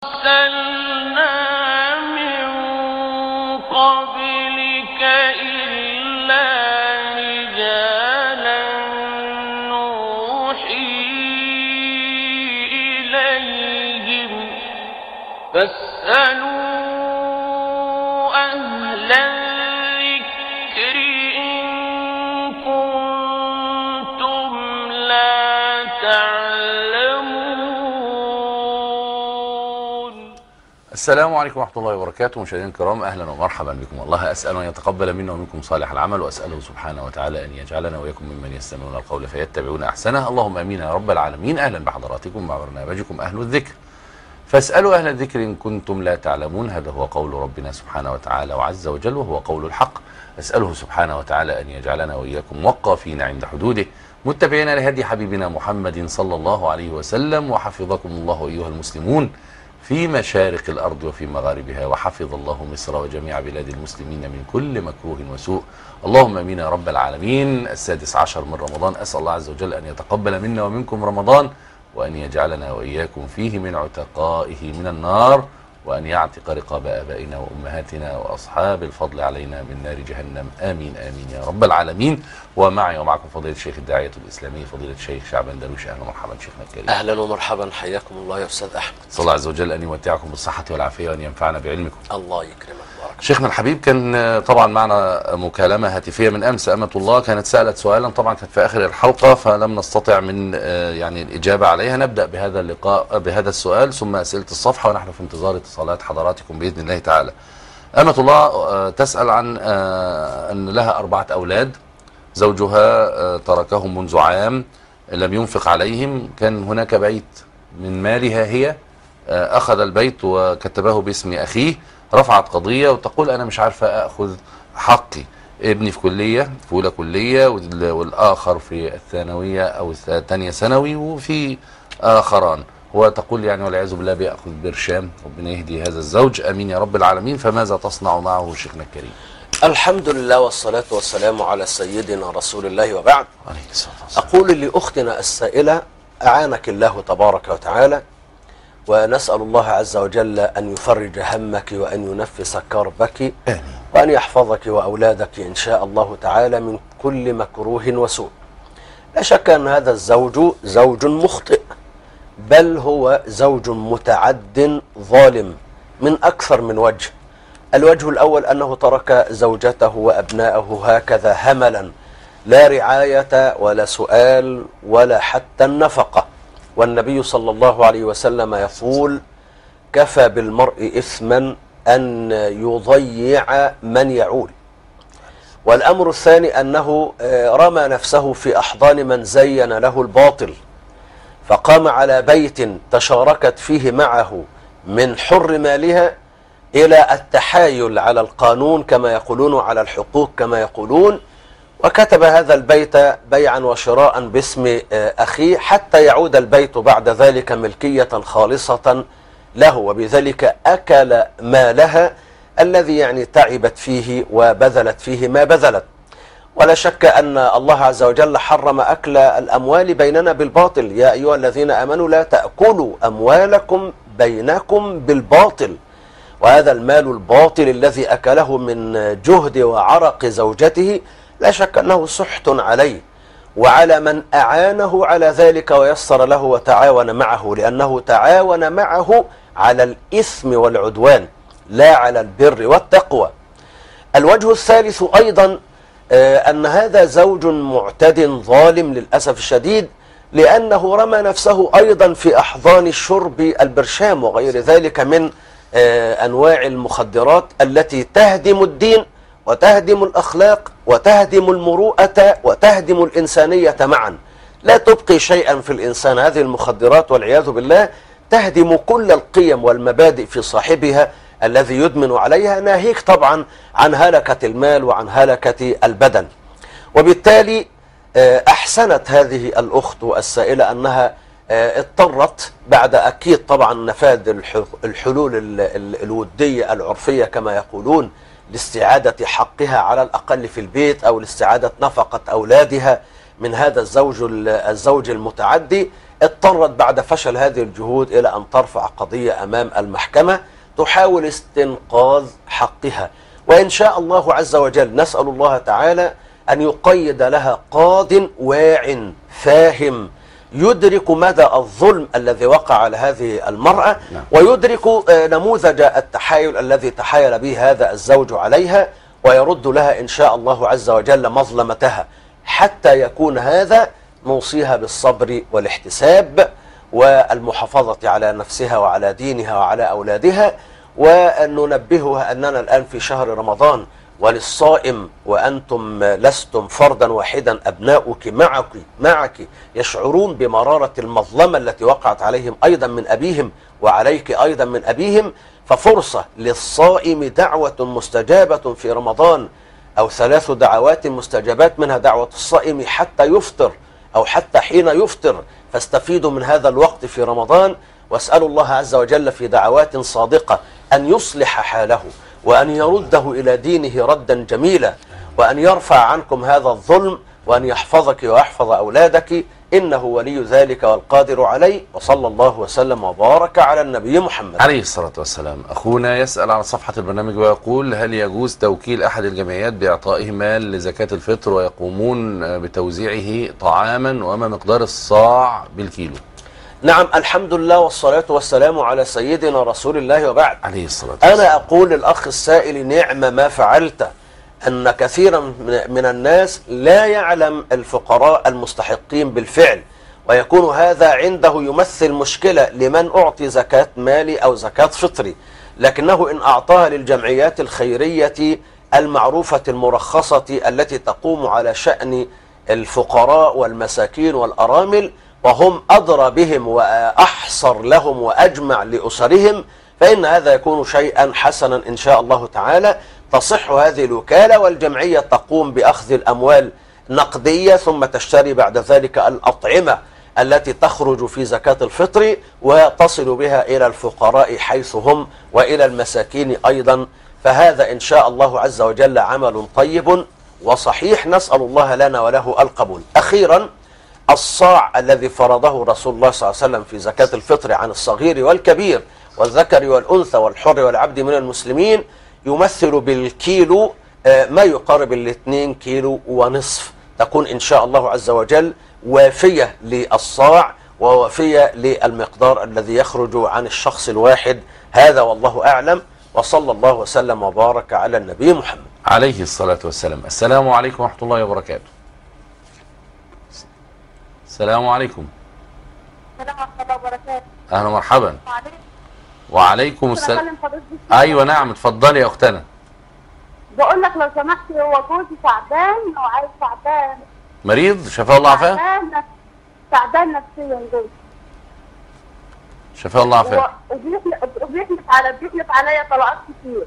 أرسلنا من قبلك إلا رجالا نوحي إليهم فاسألوا أهل الذكر إن كنتم لا تعلمون. السلام عليكم ورحمة الله وبركاته. مشاهدينا الكرام، أهلا ومرحبا بكم. الله أسأل أن يتقبل منا ومنكم صالح العمل، وأسأله سبحانه وتعالى أن يجعلنا وإياكم ممن يستمعون القول فيتبعون أحسنه. اللهم آمين يا رب العالمين. أهلا بحضراتكم مع برنامجكم أهل الذكر، فاسألوا أهل الذكر إن كنتم لا تعلمون. هذا هو قول ربنا سبحانه وتعالى وعز وجل، وهو قول الحق. أسأله سبحانه وتعالى أن يجعلنا وإياكم وقافين عند حدوده، متبعين لهدي حبيبنا محمد صلى الله عليه وسلم. وحفظكم الله أيها المسلمون في مشارق الأرض وفي مغاربها، وحفظ الله مصر وجميع بلاد المسلمين من كل مكروه وسوء. اللهم امين يا رب العالمين. 16 من رمضان، أسأل الله عز وجل أن يتقبل منا ومنكم رمضان، وأن يجعلنا وإياكم فيه من عتقائه من النار، وأن يعتق رقاب آبائنا وأمهاتنا وأصحاب الفضل علينا من نار جهنم. آمين آمين يا رب العالمين. ومعي ومعكم فضيلة الشيخ الداعية الإسلامي فضيلة الشيخ شعبان درويش. أهلا ومرحبا شيخنا الكريم. أهلا ومرحبا، حياكم الله يا أستاذ أحمد. صلى الله عز وجل أن يمتعكم بالصحة والعافية وأن ينفعنا بعلمكم. الله يكرمك. بارك شيخنا الحبيب، كان طبعا معنا مكالمة هاتفية من أمس. أمة الله كانت سألت سؤالا، طبعا كانت في آخر الحلقة فلم نستطع من يعني الإجابة عليها. نبدأ بهذا اللقاء بهذا السؤال ثم أسئلة الصفحة، ونحن في انتظار اتصالات حضراتكم بإذن الله تعالى. أمة الله تسأل عن أن لها 4 أولاد، زوجها تركهم منذ عام، لم ينفق عليهم، كان هناك بيت من مالها هي، أخذ البيت وكتبه باسم أخيه، رفعت قضية وتقول أنا مش عارفة أخذ حقي. ابني في كلية، في أولى كلية، والآخر في الثانوية أو الثانية ثانوي، وفي آخران. هو تقول يعني والعياذ بالله بيأخذ برشام. ربنا يهدي هذا الزوج، أمين يا رب العالمين. فماذا تصنع معه شيخنا الكريم؟ الحمد لله والصلاة والسلام على سيدنا رسول الله، وبعد. عليه الصلاة والسلام. أقول لأختنا السائلة أعانك الله تبارك وتعالى، ونسأل الله عز وجل أن يفرج همك وأن ينفس كربك، آمين. وأن يحفظك وأولادك إن شاء الله تعالى من كل مكروه وسوء. لا شك أن هذا الزوج زوج مخطئ، بل هو زوج متعد ظالم من أكثر من وجه. الوجه الأول أنه ترك زوجته وأبناءه هكذا هملا، لا رعاية ولا سؤال ولا حتى النفقة. والنبي صلى الله عليه وسلم يقول: كفى بالمرء إثما أن يضيع من يعول. والأمر الثاني أنه رمى نفسه في أحضان من زين له الباطل، فقام على بيت تشاركت فيه معه من حر مالها إلى التحايل على القانون كما يقولون، على الحقوق كما يقولون، وكتب هذا البيت بيعا وشراء باسم أخيه، حتى يعود البيت بعد ذلك ملكية خالصة له، وبذلك أكل مالها الذي يعني تعبت فيه وبذلت فيه ما بذلت. ولا شك أن الله عز وجل حرم أكل الأموال بيننا بالباطل. يا أيها الذين آمنوا لا تأكلوا أموالكم بينكم بالباطل. وهذا المال الباطل الذي أكله من جهد وعرق زوجته لا شك أنه سحت عليه وعلى من أعانه على ذلك ويسر له وتعاون معه، لأنه تعاون معه على الإثم والعدوان لا على البر والتقوى. الوجه الثالث أيضا أن هذا زوج معتد ظالم للأسف الشديد، لأنه رمى نفسه أيضا في أحضان الشرب البرشام وغير ذلك من أنواع المخدرات التي تهدم الدين وتهدم الأخلاق وتهدم المروءة وتهدم الإنسانية معا. لا تبقي شيئا في الإنسان. هذه المخدرات والعياذ بالله تهدم كل القيم والمبادئ في صاحبها الذي يدمن عليها، ناهيك طبعا عن هلكة المال وعن هلكة البدن. وبالتالي أحسنت هذه الأخت السائلة أنها اضطرت بعد أكيد طبعا نفاذ الحلول الودية العرفية كما يقولون لاستعادة حقها على الأقل في البيت، أو لاستعادة نفقة أولادها من هذا الزوج المتعدي، اضطرت بعد فشل هذه الجهود إلى أن ترفع قضية أمام المحكمة تحاول استنقاذ حقها. وإن شاء الله عز وجل نسأل الله تعالى أن يقيد لها قاض واع فاهم يدرك مدى الظلم الذي وقع على هذه المرأة، ويدرك نموذج التحايل الذي تحايل به هذا الزوج عليها، ويرد لها إن شاء الله عز وجل مظلمتها. حتى يكون هذا نوصيها بالصبر والاحتساب والمحافظة على نفسها وعلى دينها وعلى أولادها، وأن ننبهها أننا الآن في شهر رمضان، وللصائم وأنتم لستم فردا واحدا، أبناؤك معك يشعرون بمرارة المظلمة التي وقعت عليهم أيضا من أبيهم وعليك أيضا من أبيهم. ففرصة للصائم دعوة مستجابة في رمضان، أو 3 دعوات مستجابات، منها دعوة الصائم حتى يفطر أو حتى حين يفطر، فاستفيدوا من هذا الوقت في رمضان. واسألوا الله عز وجل في دعوات صادقة أن يصلح حاله، وأن يرده إلى دينه ردا جميلا، وأن يرفع عنكم هذا الظلم، وأن يحفظك ويحفظ أولادك، إنه ولي ذلك والقادر عليه. وصلى الله وسلم وبارك على النبي محمد عليه الصلاة والسلام. أخونا يسأل على صفحة البرنامج ويقول: هل يجوز توكيل أحد الجمعيات بإعطائه مال لزكاة الفطر ويقومون بتوزيعه طعاما، وما مقدار الصاع بالكيلو؟ نعم، الحمد لله والصلاة والسلام على سيدنا رسول الله، وبعد. عليه الصلاة والسلام. أنا أقول للأخ السائل: نعم ما فعلت، أن كثيرا من الناس لا يعلم الفقراء المستحقين بالفعل، ويكون هذا عنده يمثل مشكلة لمن أعطي زكاة مالي أو زكاة فطري، لكنه إن أعطاها للجمعيات الخيرية المعروفة المرخصة التي تقوم على شأن الفقراء والمساكين والأرامل، وهم أدرى بهم وأحصر لهم وأجمع لأسرهم، فإن هذا يكون شيئا حسنا إن شاء الله تعالى. تصح هذه الوكالة، والجمعية تقوم بأخذ الأموال نقدية، ثم تشتري بعد ذلك الأطعمة التي تخرج في زكاة الفطر، وتصل بها إلى الفقراء حيث هم وإلى المساكين أيضا. فهذا إن شاء الله عز وجل عمل طيب وصحيح، نسأل الله لنا وله القبول. أخيرا، الصاع الذي فرضه رسول الله صلى الله عليه وسلم في زكاة الفطر عن الصغير والكبير والذكر والأنثى والحر والعبد من المسلمين يمثل بالكيلو ما يقارب 2 كيلو ونصف، تكون إن شاء الله عز وجل وافية للصاع ووافية للمقدار الذي يخرج عن الشخص الواحد. هذا والله أعلم، وصلى الله وسلم وبارك على النبي محمد عليه الصلاة والسلام. السلام عليكم ورحمة الله وبركاته. السلام عليكم. السلام ورحمة الله وبركاته. أهلا ومرحبا. وعليكم السلام. أيوة نعم، اتفضلي يا أختنا. بقول لك لو سمحت، هو جوزي تعبان وعايز تعبان. مريض؟ شفاه الله عافاه؟ تعبان نفسيا جوزي. شفاه الله عافاه. وبيحلف عليا طلقات كتير.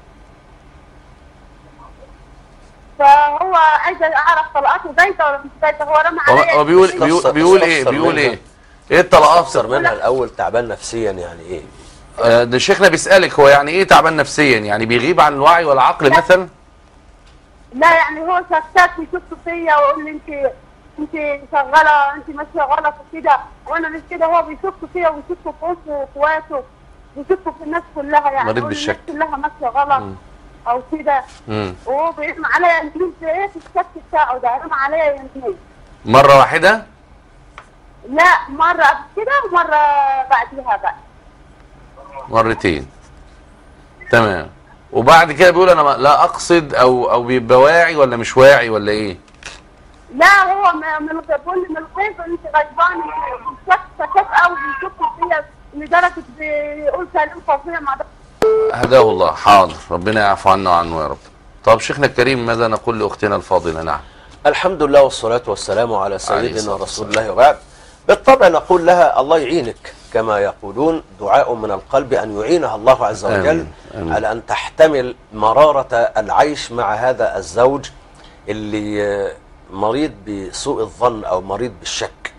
فهو عايز اعرف طلقاته بايته ولا مش بايته. هو رمى عليا. هو بيقول ايه؟ ايه الطلقات؟ أكثر منها الأول تعبان نفسيا يعني إيه؟ ده شيخنا بيسألك، هو يعني ايه تعبان نفسيا؟ يعني بيغيب عن الوعي والعقل مثلا؟ لا، يعني هو شكاك ويشك فيا ويقول لي انت شغاله، انت ماشيه غلط وكده، وانا مش كده. هو بيشك فيا ويشك في امه واخواته، بيشك في الناس كلها، يعني مريض بالشك، الناس كلها ماشيه غلط او كده. وهو بيرمي عليا يمين في ايه، في الشك بتاعه ده رمى عليا يمين. مرة واحدة؟ لا، مرة قبل كده ومرة بعديها بقى. مرتين. تمام. وبعد كده بيقول انا لا اقصد او بيبقى واعي ولا مش واعي ولا ايه؟ لا، هو بيقول لي من الغيظ انت غيظان، شكاك قوي، بيشك فيا لدرجة بيقول كلام فظيع مع ده. هداه الله. حاضر، ربنا يعفو عنا وعنه يا رب. طب شيخنا الكريم، ماذا نقول لاختنا الفاضلة؟ نعم. الحمد لله والصلاة والسلام على سيدنا رسول الله، وبعد. بالطبع نقول لها الله يعينك، كما يقولون دعاء من القلب أن يعينها الله عز وجل على أن تحتمل مرارة العيش مع هذا الزوج اللي مريض بسوء الظن أو مريض بالشك.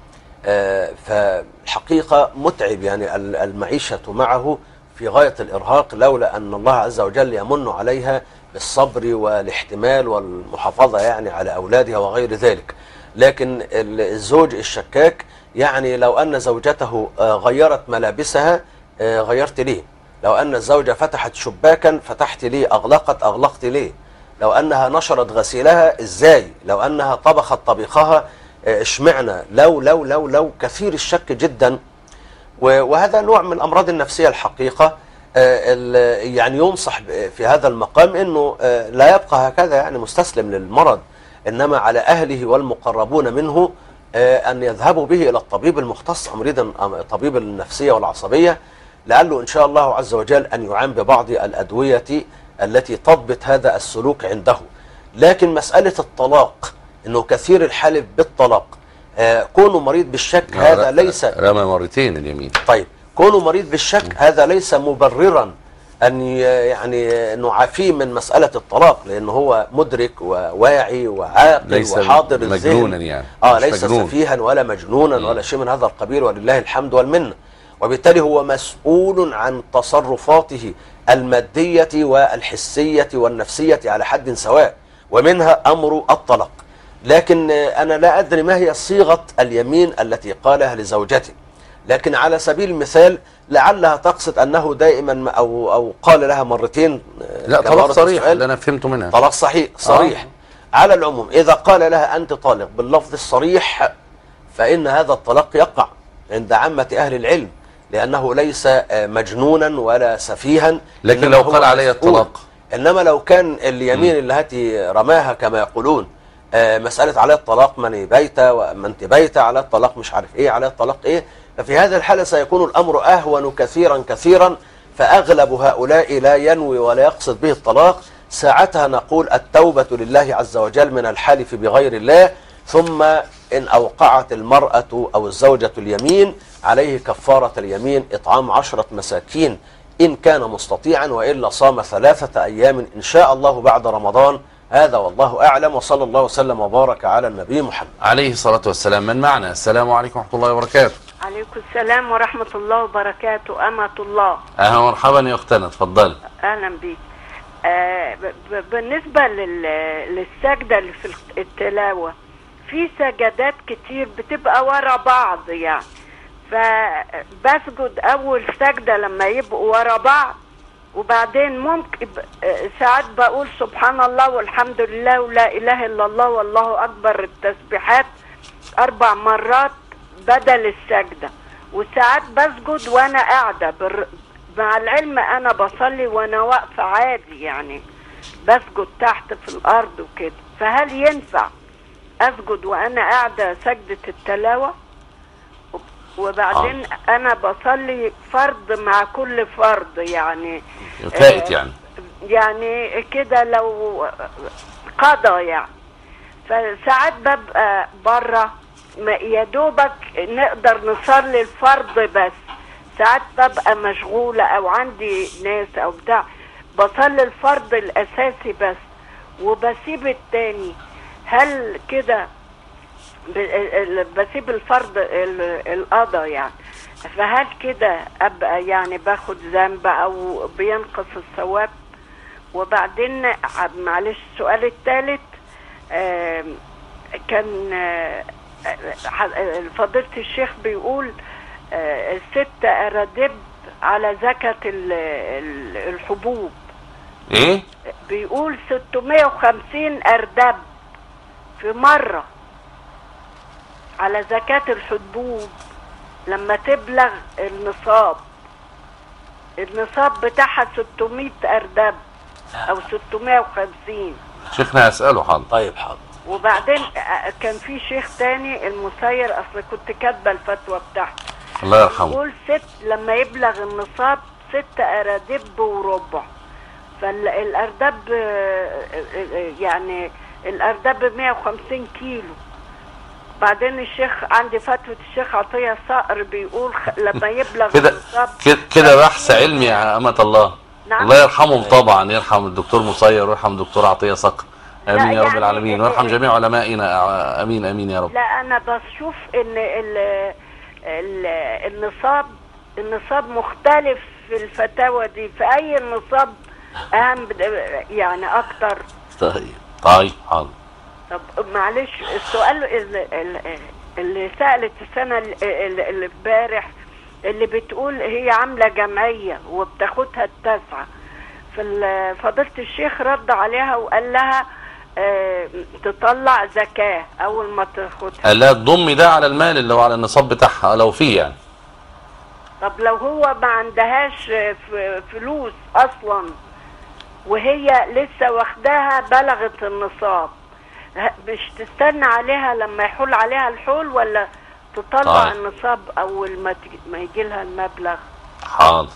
فالحقيقة متعب، يعني المعيشة معه في غاية الإرهاق، لولا أن الله عز وجل يمن عليها بالصبر والاحتمال والمحافظة يعني على أولادها وغير ذلك. لكن الزوج الشكاك يعني لو أن زوجته غيرت ملابسها غيرت ليه، لو أن الزوجة فتحت شباكا فتحت ليه، أغلقت ليه، لو أنها نشرت غسيلها إزاي، لو أنها طبخت طبيخها اشمعنى، لو كثير الشك جدا. وهذا نوع من الأمراض النفسية الحقيقة. يعني ينصح في هذا المقام أنه لا يبقى هكذا يعني مستسلم للمرض، إنما على أهله والمقربون منه أن يذهبوا به إلى الطبيب المختص، أمريضا طبيب النفسية والعصبية، لعله إن شاء الله عز وجل أن يعان ببعض الأدوية التي تضبط هذا السلوك عنده. لكن مسألة الطلاق، أنه كثير الحلف بالطلاق، كونه مريض بالشك هذا ليس رمى مرتين اليمين. طيب كونه مريض بالشك هذا ليس مبررا أن يعني نعافيه من مسألة الطلاق، لأنه هو مدرك وواعي وعاقل وحاضر الذهن، مجنونا يعني ليس سفيها ولا مجنونا ولا شيء من هذا القبيل، ولله الحمد والمنة. وبالتالي هو مسؤول عن تصرفاته المادية والحسية والنفسية على حد سواء، ومنها أمر الطلاق. لكن أنا لا أدري ما هي صيغة اليمين التي قالها لزوجته، لكن على سبيل المثال لعلها تقصد أنه دائما أو قال لها مرتين. لا طلاق صريح اللي أنا فهمته منها، طلاق صريح. على العموم إذا قال لها أنت طالق باللفظ الصريح فإن هذا الطلاق يقع عند عامة أهل العلم، لأنه ليس مجنونا ولا سفيها. لكن لو قال علي الطلاق، إنما لو كان اليمين التي رماها كما يقولون مسألة على الطلاق من بيت ومن بيت، على الطلاق مش عارف ايه، على الطلاق ايه، ففي هذه الحالة سيكون الأمر أهون كثيرا، فأغلب هؤلاء لا ينوي ولا يقصد به الطلاق. ساعتها نقول التوبة لله عز وجل من الحلف بغير الله، ثم إن أوقعت المرأة أو الزوجة اليمين عليه كفارة اليمين إطعام 10 مساكين إن كان مستطيعا، وإلا صام 3 أيام إن شاء الله بعد رمضان. هذا والله أعلم، وصلى الله وسلم وبارك على النبي محمد عليه الصلاة والسلام. من معنا؟ السلام عليكم ورحمة الله وبركاته. عليكم السلام ورحمة الله وبركاته. أمة الله، أهلا مرحبا يا أختنا، اتفضلي. أهلا بيك. بالنسبة للسجدة اللي في التلاوة، في سجدات كتير بتبقى ورا بعض يعني، فبسجد أول سجدة لما يبقوا ورا بعض، وبعدين ممكن ساعات بقول سبحان الله والحمد لله ولا إله إلا الله والله أكبر التسبيحات 4 مرات بدل السجدة، وساعات بسجد وأنا قاعدة مع العلم أنا بصلي وأنا واقفة عادي يعني، بسجد تحت في الأرض وكده. فهل ينفع أسجد وأنا قاعدة سجدة التلاوة؟ وبعدين أنا بصلي فرض مع كل فرض يعني فائت يعني كده لو قضى يعني، فساعات ببقى بره يا دوبك نقدر نصلي الفرض، بس ساعات ببقى مشغولة أو عندي ناس أو بتاع، بصلي الفرض الأساسي بس وبسيب التاني. هل كده بسيب الفرض القضاء يعني، فهل كده أبقى يعني باخد ذنب أو بينقص الثواب؟ وبعدين معلش السؤال الثالث، كان فضيلة الشيخ بيقول 6 أرادب على زكاة الحبوب. ايه؟ بيقول 650 أردب في مرة على زكاة الحبوب لما تبلغ النصاب بتاعها 600 أردب أو 650. شيخنا أسأله. حاضر. طيب حاضر. وبعدين كان في شيخ تاني المسير، أصل كنت كاتبة الفتوى بتاعته، الله يرحمه، يقول لما يبلغ النصاب 6 أرادب وربع، فالأردب يعني الأردب 150 كيلو. بعدين الشيخ عندي فتوى الشيخ عطية صقر بيقول لما يبلغ النصاب كده بحث علمي يا أمة الله. نعم. الله يرحمهم طبعا، يرحم الدكتور مسير ويرحم الدكتور عطية صقر، امين يا رب العالمين، ويرحم جميع علمائنا، امين امين يا رب. لا انا بشوف ان النصاب مختلف في الفتاوى دي، في اي النصاب اهم يعني اكتر. طيب حاضر. طب معلش السؤال اللي سألت السنة اللي امبارح، اللي بتقول هي عاملة جمعية وبتاخدها التاسعة، فضيلة الشيخ رد عليها وقال لها تطلع زكاة أول ما تاخدها. قال لها تضمي ده على المال اللي هو على النصاب بتاعها لو فيه يعني. طب لو هو ما عندهاش فلوس أصلا وهي لسه واخداها بلغت النصاب، مش تستنى عليها لما يحول عليها الحول، ولا تطلع النصاب أول ما يجي لها المبلغ؟ حاضر.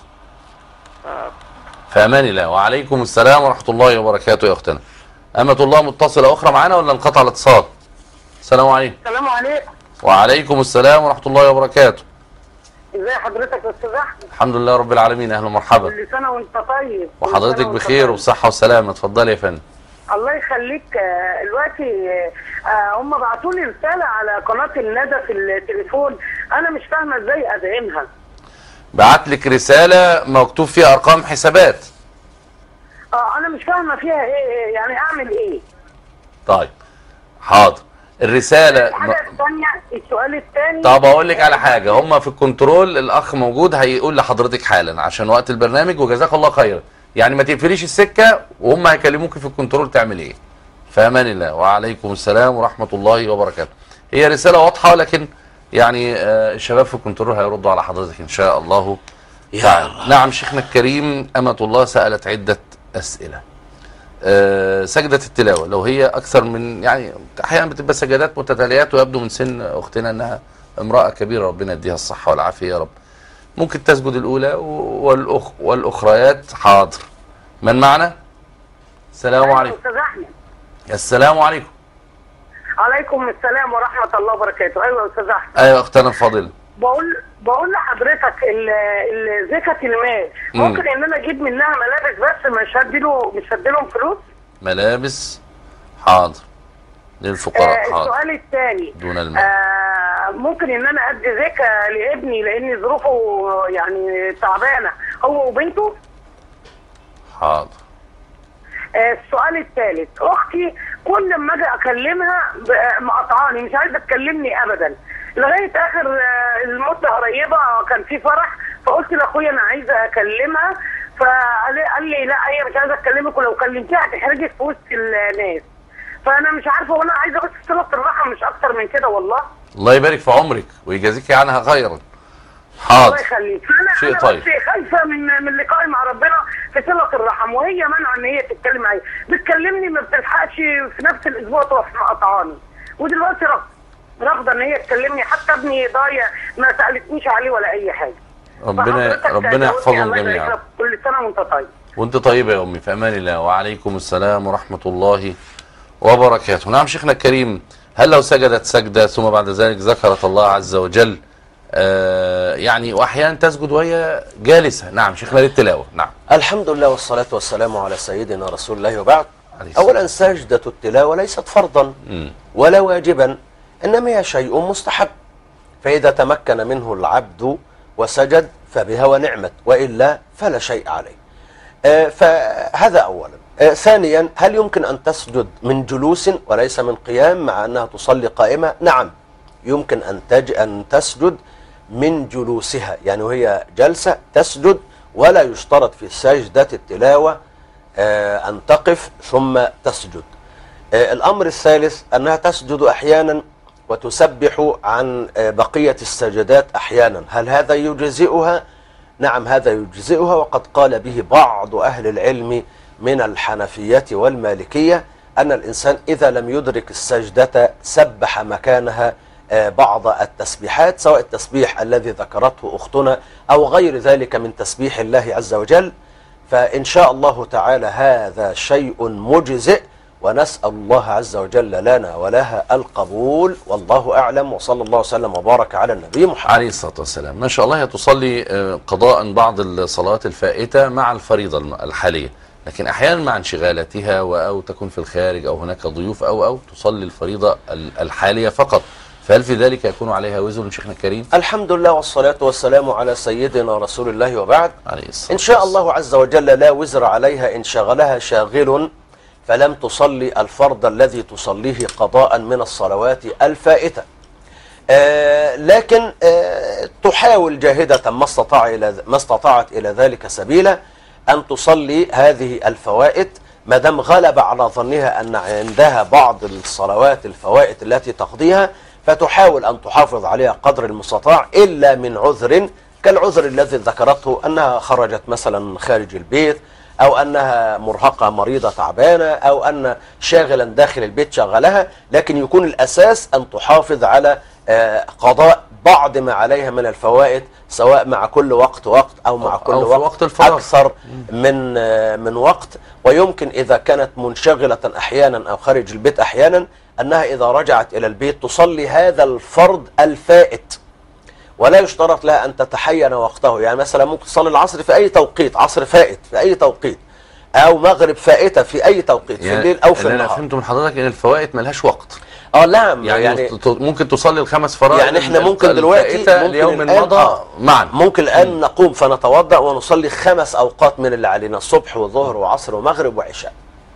في أمان الله. وعليكم السلام ورحمة الله وبركاته يا أختنا. أمة الله متصلة أخرى معانا ولا انقطع الاتصال؟ السلام عليكم. السلام عليكم. وعليكم السلام ورحمة الله وبركاته. ازي حضرتك يا استاذ احمد؟ الحمد لله رب العالمين، أهلا ومرحبا. كل سنه وانت طيب. وحضرتك بخير وبصحة وسلامة. اتفضلي يا فندم. الله يخليك. دلوقتي هم بعتوا لي رساله على قناه الندى في التليفون، انا مش فاهمه ازاي ادعمها. بعت لك رسالة مكتوب فيها أرقام حسابات. انا مش فاهمه فيها ايه، يعني اعمل ايه؟ طيب حاضر. الرسالة الحاجه الثانيه، السؤال الثاني. طب اقول لك على حاجه، هم في الكنترول الاخ موجود هيقول لحضرتك حالا عشان وقت البرنامج، وجزاك الله خيرا. يعني ما تقفليش السكه وهم هيكلموك في الكنترول تعمل ايه. في امان الله. وعليكم السلام ورحمه الله وبركاته. هي رساله واضحه، لكن يعني الشباب في الكنترول هيردوا على حضرتك ان شاء الله تعالى. نعم شيخنا الكريم، امة الله سالت عده اسئله. سجدة التلاوة لو هي أكثر من، يعني أحيانا بتبقى سجدات متتاليات ويبدو من سن أختنا أنها امرأة كبيرة ربنا يديها الصحة والعافية يا رب، ممكن تسجد الأولى والأخريات. حاضر. من معنا؟ السلام عليكم. استاذ احمد. السلام عليكم. عليكم السلام ورحمه الله وبركاته. ايوه يا استاذ احمد. أيوة أختنا الفاضلة. بقول لحضرتك زكاة المال ممكن ان انا اجيب منها ملابس بس مش هديلهم فلوس؟ ملابس. حاضر. للفقراء. حاضر. السؤال الثاني دون المال. ممكن ان انا ادي زكاة لابني لان ظروفه يعني تعبانه هو وبنته؟ حاضر. السؤال الثالث، اختي كل ما اجي اكلمها مقطعاني، مش عايزه تكلمني ابدا لغايه اخر المده قريبه كان في فرح، فقلت لاخويا انا عايزه اكلمها، فقال لي لا هي مش عايزه تكلمك، ولو كلمتيها هتحرجك في وسط الناس. فانا مش عارفه، وانا عايزه بس صله الرحم مش اكتر من كده والله. الله يبارك في عمرك ويجازيك عنها خيرا. حاضر. الله يخليك. شيء انا طيب. بس خايفه من لقائي مع ربنا في صله الرحم، وهي منع ان هي تتكلم معايا، بتكلمني ما بتلحقش في نفس الاسبوع تروح مقطعاني، ودلوقتي رافضه ان هي تكلمني، حتى ابني ضايع ما سالتنيش عليه ولا اي حاجه. ربنا يحفظهم جميعا. كل سنه وانت طيب. وانت طيبه يا امي. في امان الله. وعليكم السلام ورحمه الله وبركاته. نعم شيخنا الكريم، هل لو سجدت سجده ثم بعد ذلك ذكرت الله عز وجل يعني واحيانا تسجد وهي جالسه؟ نعم شيخنا للتلاوه. نعم. الحمد لله والصلاة والسلام على سيدنا رسول الله، وبعد. أولا سجدة التلاوة ليست فرضا ولا واجبا، إنما هي شيء مستحب، فإذا تمكن منه العبد وسجد فبها ونعمت، وإلا فلا شيء عليه. فهذا أولا. ثانيا، هل يمكن أن تسجد من جلوس وليس من قيام مع أنها تصلي قائمة؟ نعم يمكن أن تسجد من جلوسها، يعني وهي جلسة تسجد، ولا يشترط في سجدة التلاوة أن تقف ثم تسجد. الأمر الثالث أنها تسجد أحيانا وتسبح عن بقية السجدات أحيانا، هل هذا يجزئها؟ نعم هذا يجزئها، وقد قال به بعض أهل العلم من الحنفية والمالكية أن الإنسان إذا لم يدرك السجدة سبح مكانها بعض التسبيحات، سواء التسبيح الذي ذكرته أختنا أو غير ذلك من تسبيح الله عز وجل، فإن شاء الله تعالى هذا شيء مجزئ، ونسأل الله عز وجل لنا ولها القبول، والله أعلم، وصلى الله وسلم وبارك على النبي محمد عليه الصلاة والسلام. ما شاء الله هي تصلي قضاء بعض الصلوات الفائتة مع الفريضة الحالية، لكن أحيانا مع انشغالاتها أو تكون في الخارج أو هناك ضيوف أو تصلي الفريضة الحالية فقط، فهل في ذلك يكون عليها وزر شيخنا الكريم؟ الحمد لله والصلاة والسلام على سيدنا رسول الله، وبعد. عليه الصلاة إن شاء الله عز وجل لا وزر عليها إن شغلها شاغل فلم تصلي الفرض الذي تصليه قضاء من الصلوات الفائتة. لكن تحاول جاهدة ما استطاعت إلى ذلك سبيلا أن تصلي هذه الفوائت، ما دام غلب على ظنها أن عندها بعض الصلوات الفوائت التي تقضيها، فتحاول أن تحافظ عليها قدر المستطاع، إلا من عذر كالعذر الذي ذكرته، أنها خرجت مثلا خارج البيت، أو أنها مرهقة مريضة تعبانة، أو أن شاغلا داخل البيت شغلها. لكن يكون الأساس أن تحافظ على قضاء بعض ما عليها من الفوائد، سواء مع كل وقت أو مع كل وقت أكثر من وقت. ويمكن إذا كانت منشغلة أحيانا أو خارج البيت أحيانا، أنها إذا رجعت إلى البيت تصلي هذا الفرض الفائت، ولا يشترط لها أن تتحين وقته. يعني مثلا ممكن تصلي العصر في أي توقيت، عصر فائت في أي توقيت، أو مغرب فائتة في أي توقيت، في الليل أو في النهار. أنا فهمت من حضرتك إن الفوائت ملهاش وقت. نعم، يعني ممكن تصلي الخمس فرائض. يعني احنا ممكن دلوقتي اليوم مضى معا، ممكن الآن نقوم فنتوضأ ونصلي 5 أوقات من اللي علينا، الصبح وظهر وعصر ومغرب وعشاء.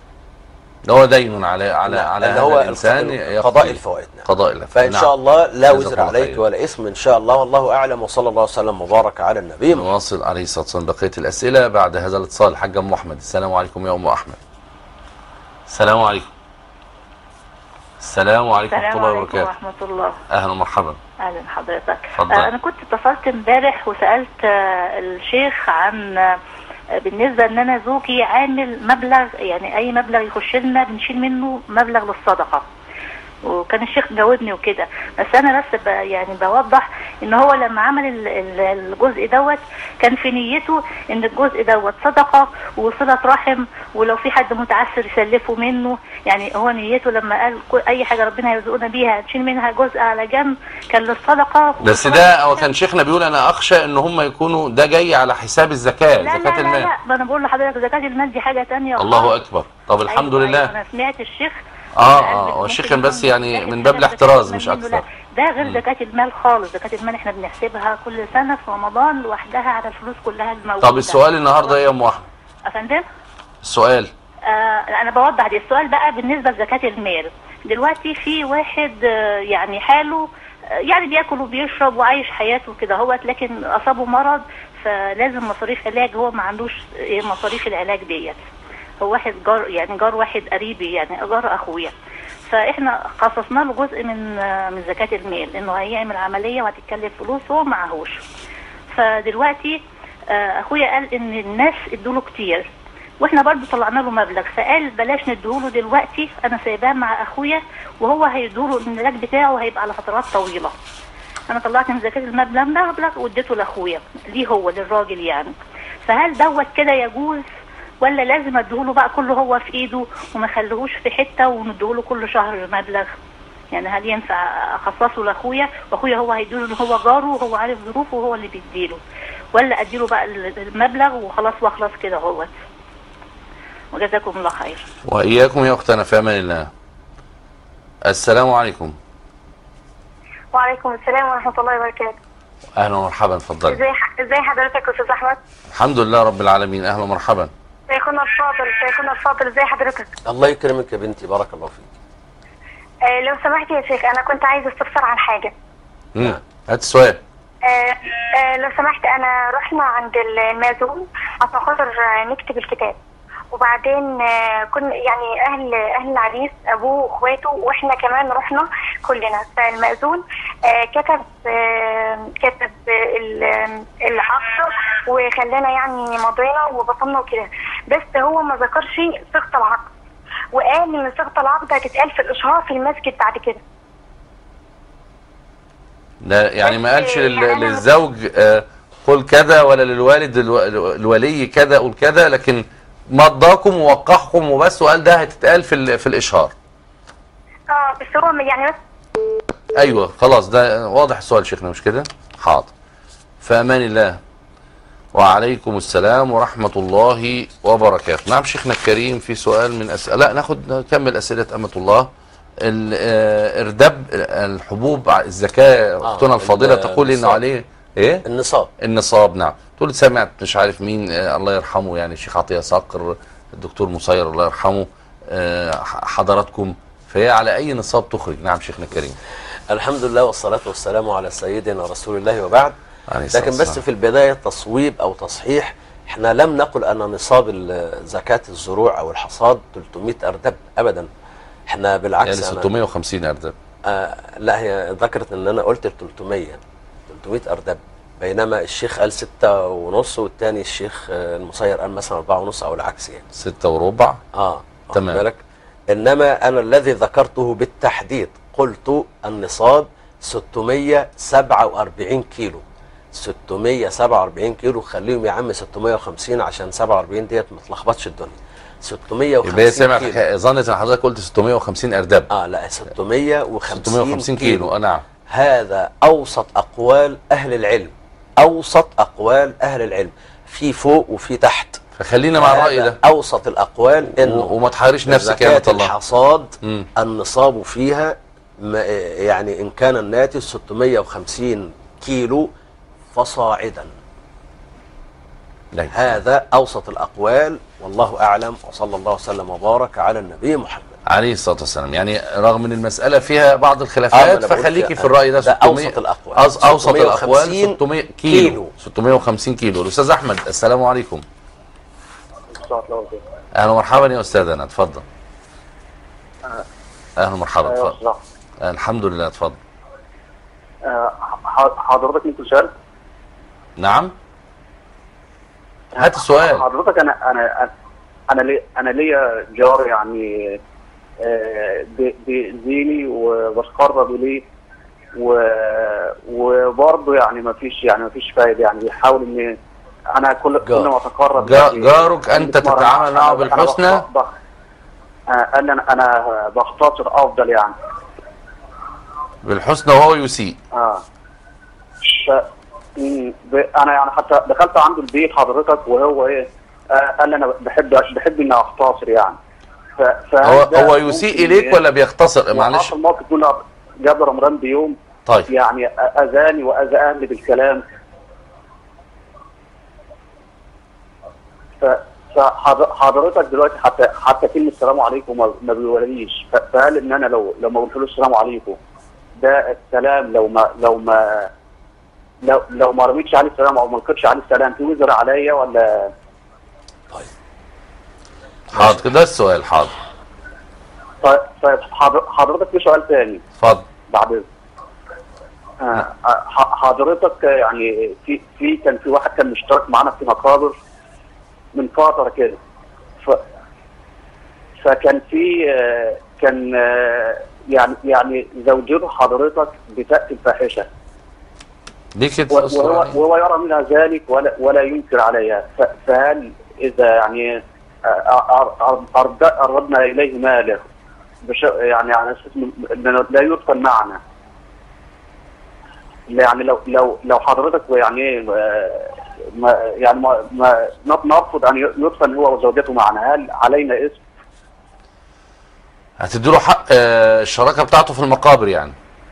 هو دين على اللي هو الإنسان قضاء الفوائد. قضاء الفوائد. فإن شاء الله لا وزر عليك ولا إثم إن شاء الله، والله أعلم. وصلى الله وسلم وبارك على النبي. نواصل عليه الصلاة والسلام بقية الأسئلة بعد هذا الاتصال. الحاج أم أحمد، السلام عليكم يا أم أحمد. السلام عليكم. السلام عليكم ورحمة الله وبركاته. ورحمة الله. أهلا ومرحبا. أهلا حضرتك. أنا كنت اتصلت امبارح وسألت الشيخ عن بالنسبة ان انا زوجي عامل مبلغ، يعني اي مبلغ يخش لنا بنشيل منه مبلغ للصدقة، وكان الشيخ جاوبني وكده. بس انا بس يعني بوضح ان هو لما عمل الجزء دوت كان في نيته ان الجزء دوت صدقة وصلة رحم، ولو في حد متعسر يسلفه منه. يعني هو نيته لما قال اي حاجة ربنا يرزقنا بيها نشيل منها جزء على جنب كان للصدقة. بس ده هو كان شيخنا بيقول انا اخشى ان هم يكونوا ده جاي على حساب الزكاة، زكاة المال. لا ما انا بقول لحضرتك زكاة المال دي حاجة تانية. الله اكبر. طب الحمد لله. انا سمعت الشيخ والشيخ كان بس يعني من باب الاحتراز مش اكثر. ده غير زكاة المال خالص. زكاة المال احنا بنحسبها كل سنة في رمضان لوحدها على الفلوس كلها الموجودة. طب السؤال النهارده ايه يا ام احمد؟ افندم؟ السؤال انا بوضح دي. السؤال بقى بالنسبة لزكاة المال. دلوقتي في واحد يعني حاله يعني بياكل وبيشرب وعايش حياته كده هوت، لكن اصابه مرض فلازم مصاريف علاج، هو ما عندوش مصاريف العلاج ديت. هو واحد جار، يعني جار واحد قريبي، يعني جار اخويا، فاحنا خصصنا له جزء من زكاة المال انه هيعمل عملية وهتتكلف فلوس وهو معهوش. فدلوقتي اخويا قال ان الناس ادوله كتير واحنا برضو طلعنا له مبلغ، فقال بلاش نديهوله دلوقتي، انا سايباه مع اخويا وهو هيديله العلاج بتاعه هيبقى على فترات طويلة. انا طلعت من زكاة المبلغ واديته لاخويا ليه هو للراجل يعني. فهل دوت كده يجوز ولا لازم اديهوله بقى كله هو في ايده وما خليهوش في حته ونديهوله كل شهر مبلغ؟ يعني هل ينفع اخصصه لاخويا واخويا هو هيديله ان هو جاره وهو عارف ظروفه وهو اللي بيديله، ولا اديله بقى المبلغ وخلاص واخلص كده هو؟ وجزاكم الله خير. واياكم يا اختنا في امان الله. السلام عليكم. وعليكم السلام ورحمة الله وبركاته. اهلا ومرحبا، اتفضلي. ازي حضرتك يا استاذ احمد؟ الحمد لله رب العالمين. اهلا ومرحبا. شيخنا الفاضل ازي حضرتك؟ الله يكرمك يا بنتي، بارك الله فيك. لو سمحت يا شيخ انا كنت عايز استفسر عن حاجة. هات السؤال. لو سمحت، انا رحنا عند المأذون عشان خاطر نكتب الكتاب، وبعدين كنا يعني اهل العريس ابوه واخواته واحنا كمان رحنا كلنا. فالمأذون كتب العقد وخلانا يعني مضينا وبصمنا وكده، بس هو ما ذكرش صيغة العقد، وقال ان صيغة العقد هتتقال في الاشهار في المسجد بعد كده. لا يعني ما قالش للزوج قل كذا، ولا للوالد الولي كذا قل كذا، لكن مضاكم ووقعكم وبس، وقال ده هتتقال في الاشهار. بس هو يعني بس. ايوه خلاص ده واضح السؤال شيخنا مش كده؟ حاضر. في امان الله. وعليكم السلام ورحمة الله وبركاته. نعم شيخنا الكريم، في سؤال من أسئلة. لا نكمل أسئلة أمة الله. الإرداب الحبوب الزكاة، أختنا الفاضلة تقول إنه عليه إيه؟ النصاب. نعم. تقول سمعت مش عارف مين الله يرحمه، يعني الشيخ عطية صقر، الدكتور مصير الله يرحمه، حضراتكم، فهي على أي نصاب تخرج؟ نعم شيخنا الكريم. الحمد لله والصلاة والسلام على سيدنا رسول الله وبعد. عليه الصلاة لكن بس والسلام. في البداية تصويب أو تصحيح، احنا لم نقل أن نصاب زكاة الزروع أو الحصاد 300 أردب أبدا. احنا بالعكس يعني 650 أردب. لا، هي ذكرت ان انا قلت 300 أردب، بينما الشيخ قال 6.5 والتاني الشيخ المصير قال مثلا 4.5 او العكس يعني 6.25. تمام. بالك. انما انا الذي ذكرته بالتحديد قلت النصاب 647 كيلو. 647 كيلو، خليهم يا عم 650 عشان 47 ديت ما تلخبطش الدنيا. 650 يبقى سمعت كيلو. ظنت ان حضرتك قلت 650 أردب. لا، 650 كيلو. نعم. هذا أوسط أقوال أهل العلم، أوسط أقوال أهل العلم، في فوق وفي تحت. فخلينا مع الرأي ده. أوسط الأقوال إنه وما تحيرش نفسك يا زكاة الله. الحصاد النصاب فيها يعني إن كان الناتج 650 كيلو فصاعدا. هذا أوسط الأقوال، والله أعلم، وصلى الله وسلم وبارك على النبي محمد عليه الصلاة والسلام. يعني رغم ان المسألة فيها بعض الخلافات فخليكي في الرأي ده. ده أوسط الأقوال. أوسط الأقوال 600 كيلو. 650 كيلو. الأستاذ أحمد، السلام عليكم. أهلا ومرحبا يا أستاذنا، اتفضل. أهلا ومرحبا، اتفضل. الحمد لله، اتفضل. حضرتك ممكن سؤال؟ نعم، هات السؤال. حضرتك انا ليا جار يعني بيأذيني وبتقرب اليه وبرضه يعني ما فيش فايده، يعني بيحاول ان انا كل ما اتقرب. جارك انت تتعامل معه بالحسنى؟ قال لي انا بختصر افضل يعني بالحسنى وهو يسيء. انا يعني حتى دخلت عنده البيت حضرتك وهو ايه قال لي انا بحب اني اختصر يعني. هو يسيء اليك ولا بيختصر؟ معلش، حصل موقف كنا قبل رمضان بيوم. طيب. يعني اذاني واذى اهلي بالكلام. فحضرتك دلوقتي حتى كلمه السلام عليكم ما بيوليش، فهل ان انا لو ما قلتلوش السلام عليكم ده السلام لو ما رميتش عليه السلام او ما لقيتش عليه السلام في وزر عليا ولا؟ طيب حاضر، ده السؤال. حاضر. طيب حضرتك في سؤال ثاني. اتفضل. بعد حضرتك يعني كان في واحد كان مشترك معانا في مقابر من فتره كده، فكان في كان يعني زوجته حضرتك بتأتي الفاحشه ليه كده؟ وهو يرى منها ذلك ولا ينكر عليها، فهل اذا يعني أردنا اليه ماله يعني على اساس انه لا يدخل معنا، يعني لو حضرتك يعني ما نرفض ان يدخل هو وزوجته معنا، هل علينا اسم؟ هتدي له حق الشراكه بتاعته في المقابر يعني؟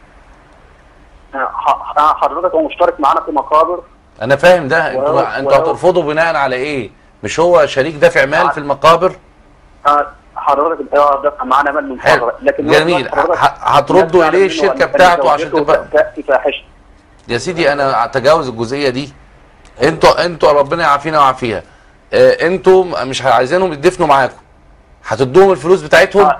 حضرتك هو مشترك معانا في مقابر. انا فاهم ده. انتوا هترفضوا بناء على ايه؟ مش هو شريك دافع مال في المقابر؟ حضرتك دافع معانا مال من فتره، لكن جميل. هتردوا اليه الشركه بتاعته عشان تبقى تأتي فاحشه. يا سيدي انا اتجاوز الجزئيه دي. انتوا ربنا يعافينا ويعافيها. انتوا مش عايزينهم يدفنوا معاكم، هتدوهم الفلوس بتاعتهم؟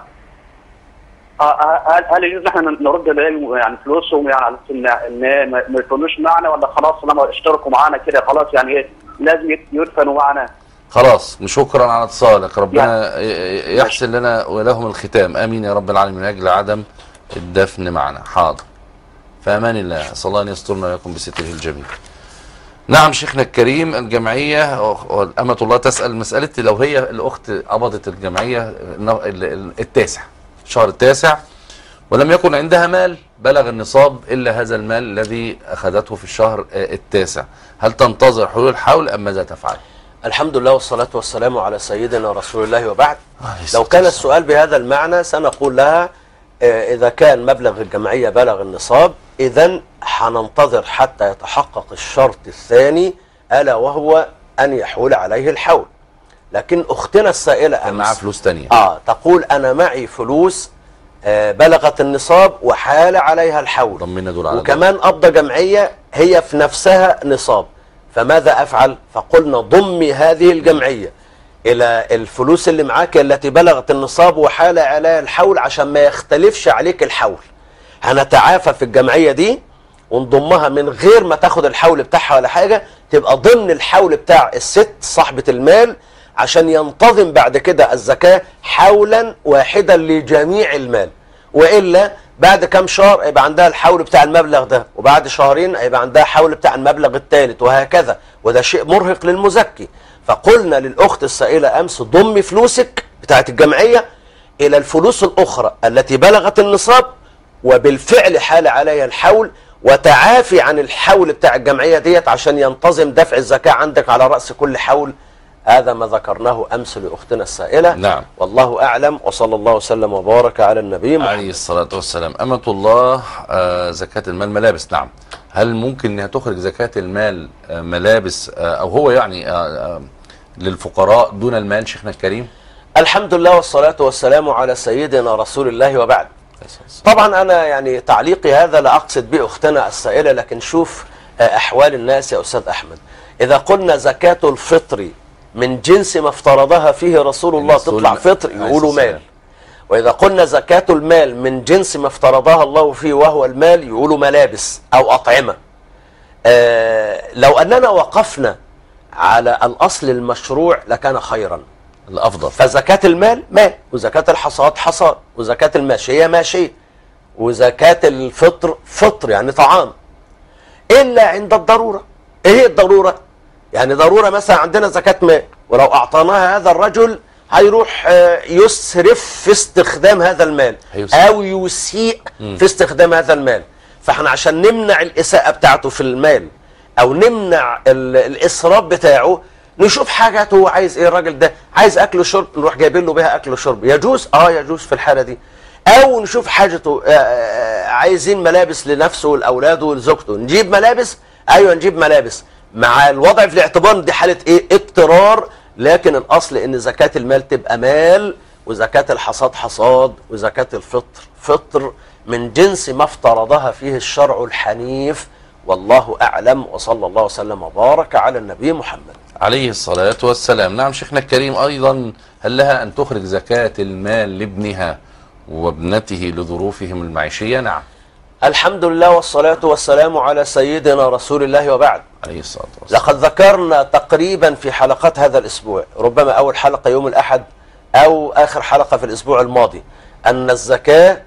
هل يجوز احنا نرد عليهم يعني فلوسهم يعني على ان ما يكونوش معنا، ولا خلاص لما اشتركوا معانا كده خلاص يعني ايه لازم يدفنوا معنا؟ خلاص، شكرا على اتصالك. ربنا يحسن لنا ولهم الختام، امين يا رب العالمين، من اجل عدم الدفن معنا. حاضر، في امان الله. اسال الله ان يسترنا ويكون بستره الجميل. نعم شيخنا الكريم، الجمعيه أمة الله تسال مساله لو هي الاخت قبضت الجمعيه التاسع، الشهر التاسع، ولم يكن عندها مال بلغ النصاب الا هذا المال الذي اخذته في الشهر التاسع، هل تنتظر حلول الحول ام ماذا تفعل؟ الحمد لله والصلاة والسلام على سيدنا رسول الله وبعد. لو كان السؤال بهذا المعنى سنقول لها إذا كان مبلغ الجمعية بلغ النصاب إذن هننتظر حتى يتحقق الشرط الثاني، ألا وهو أن يحول عليه الحول. لكن اختنا السائله كان معاه فلوس تانية. تقول انا معي فلوس بلغت النصاب وحال عليها الحول، ضمنا دول على وكمان قبضه جمعيه هي في نفسها نصاب، فماذا افعل؟ فقلنا ضمي هذه الجمعيه الى الفلوس اللي معاك التي بلغت النصاب وحال عليها الحول عشان ما يختلفش عليك الحول. هنتعافى في الجمعيه دي ونضمها من غير ما تاخد الحول بتاعها ولا حاجه، تبقى ضمن الحول بتاع الست صاحبه المال، عشان ينتظم بعد كده الزكاه حولا واحدا لجميع المال. والا بعد كام شهر يبقى عندها الحول بتاع المبلغ ده، وبعد شهرين يبقى عندها حول بتاع المبلغ الثالث، وهكذا، وده شيء مرهق للمزكي. فقلنا للاخت السائله امس ضمي فلوسك بتاعت الجمعيه الى الفلوس الاخرى التي بلغت النصاب وبالفعل حال عليها الحول، وتعافي عن الحول بتاع الجمعيه ديت عشان ينتظم دفع الزكاه عندك على راس كل حول. هذا ما ذكرناه امس لاختنا السائله. نعم. والله اعلم، وصلى الله وسلم وبارك على النبي محمد عليه الصلاة والسلام. أمة الله، زكاة المال ملابس. نعم، هل ممكن أنها تخرج زكاة المال ملابس أو هو يعني للفقراء دون المال شيخنا الكريم؟ الحمد لله والصلاة والسلام على سيدنا رسول الله وبعد. طبعا أنا يعني تعليقي هذا لا أقصد به أختنا السائلة، لكن شوف أحوال الناس يا أستاذ أحمد. إذا قلنا زكاة الفطر من جنس ما افترضها فيه رسول الله تطلع فطر يقولوا مال، وإذا قلنا زكاة المال من جنس ما افترضها الله فيه وهو المال يقولوا ملابس أو أطعمة. لو أننا وقفنا على الأصل المشروع لكان خيرا الأفضل. فزكاة المال مال، وزكاة الحصاد حصاد، وزكاة الماشية ماشية، وزكاة الفطر فطر يعني طعام، إلا عند الضرورة. إيه هي الضرورة؟ يعني ضرورة مثلا عندنا زكاة مال، ولو أعطيناها هذا الرجل هيروح يسرف في استخدام هذا المال أو يسيء في استخدام هذا المال. فاحنا عشان نمنع الإساءة بتاعته في المال أو نمنع الإسراف بتاعه، نشوف حاجات هو عايز ايه. الراجل ده عايز اكل وشرب، نروح جايبين له بيها اكل وشرب، يجوز؟ يجوز في الحاله دي. او نشوف حاجته، عايزين ملابس لنفسه ولاولاده ولزوجته، نجيب ملابس، ايوه نجيب ملابس، مع الوضع في الاعتبار دي حاله ايه؟ اضطرار. لكن الاصل ان زكاه المال تبقى مال، وزكاه الحصاد حصاد، وزكاه الفطر فطر من جنس ما افترضها فيه الشرع الحنيف. والله اعلم، وصلى الله وسلم وبارك على النبي محمد عليه الصلاة والسلام. نعم شيخنا الكريم، أيضا هل لها أن تخرج زكاة المال لابنها وابنته لظروفهم المعيشية؟ نعم. الحمد لله والصلاة والسلام على سيدنا رسول الله وبعد. عليه الصلاة والسلام. لقد ذكرنا تقريبا في حلقات هذا الأسبوع، ربما أول حلقة يوم الأحد أو آخر حلقة في الأسبوع الماضي، أن الزكاة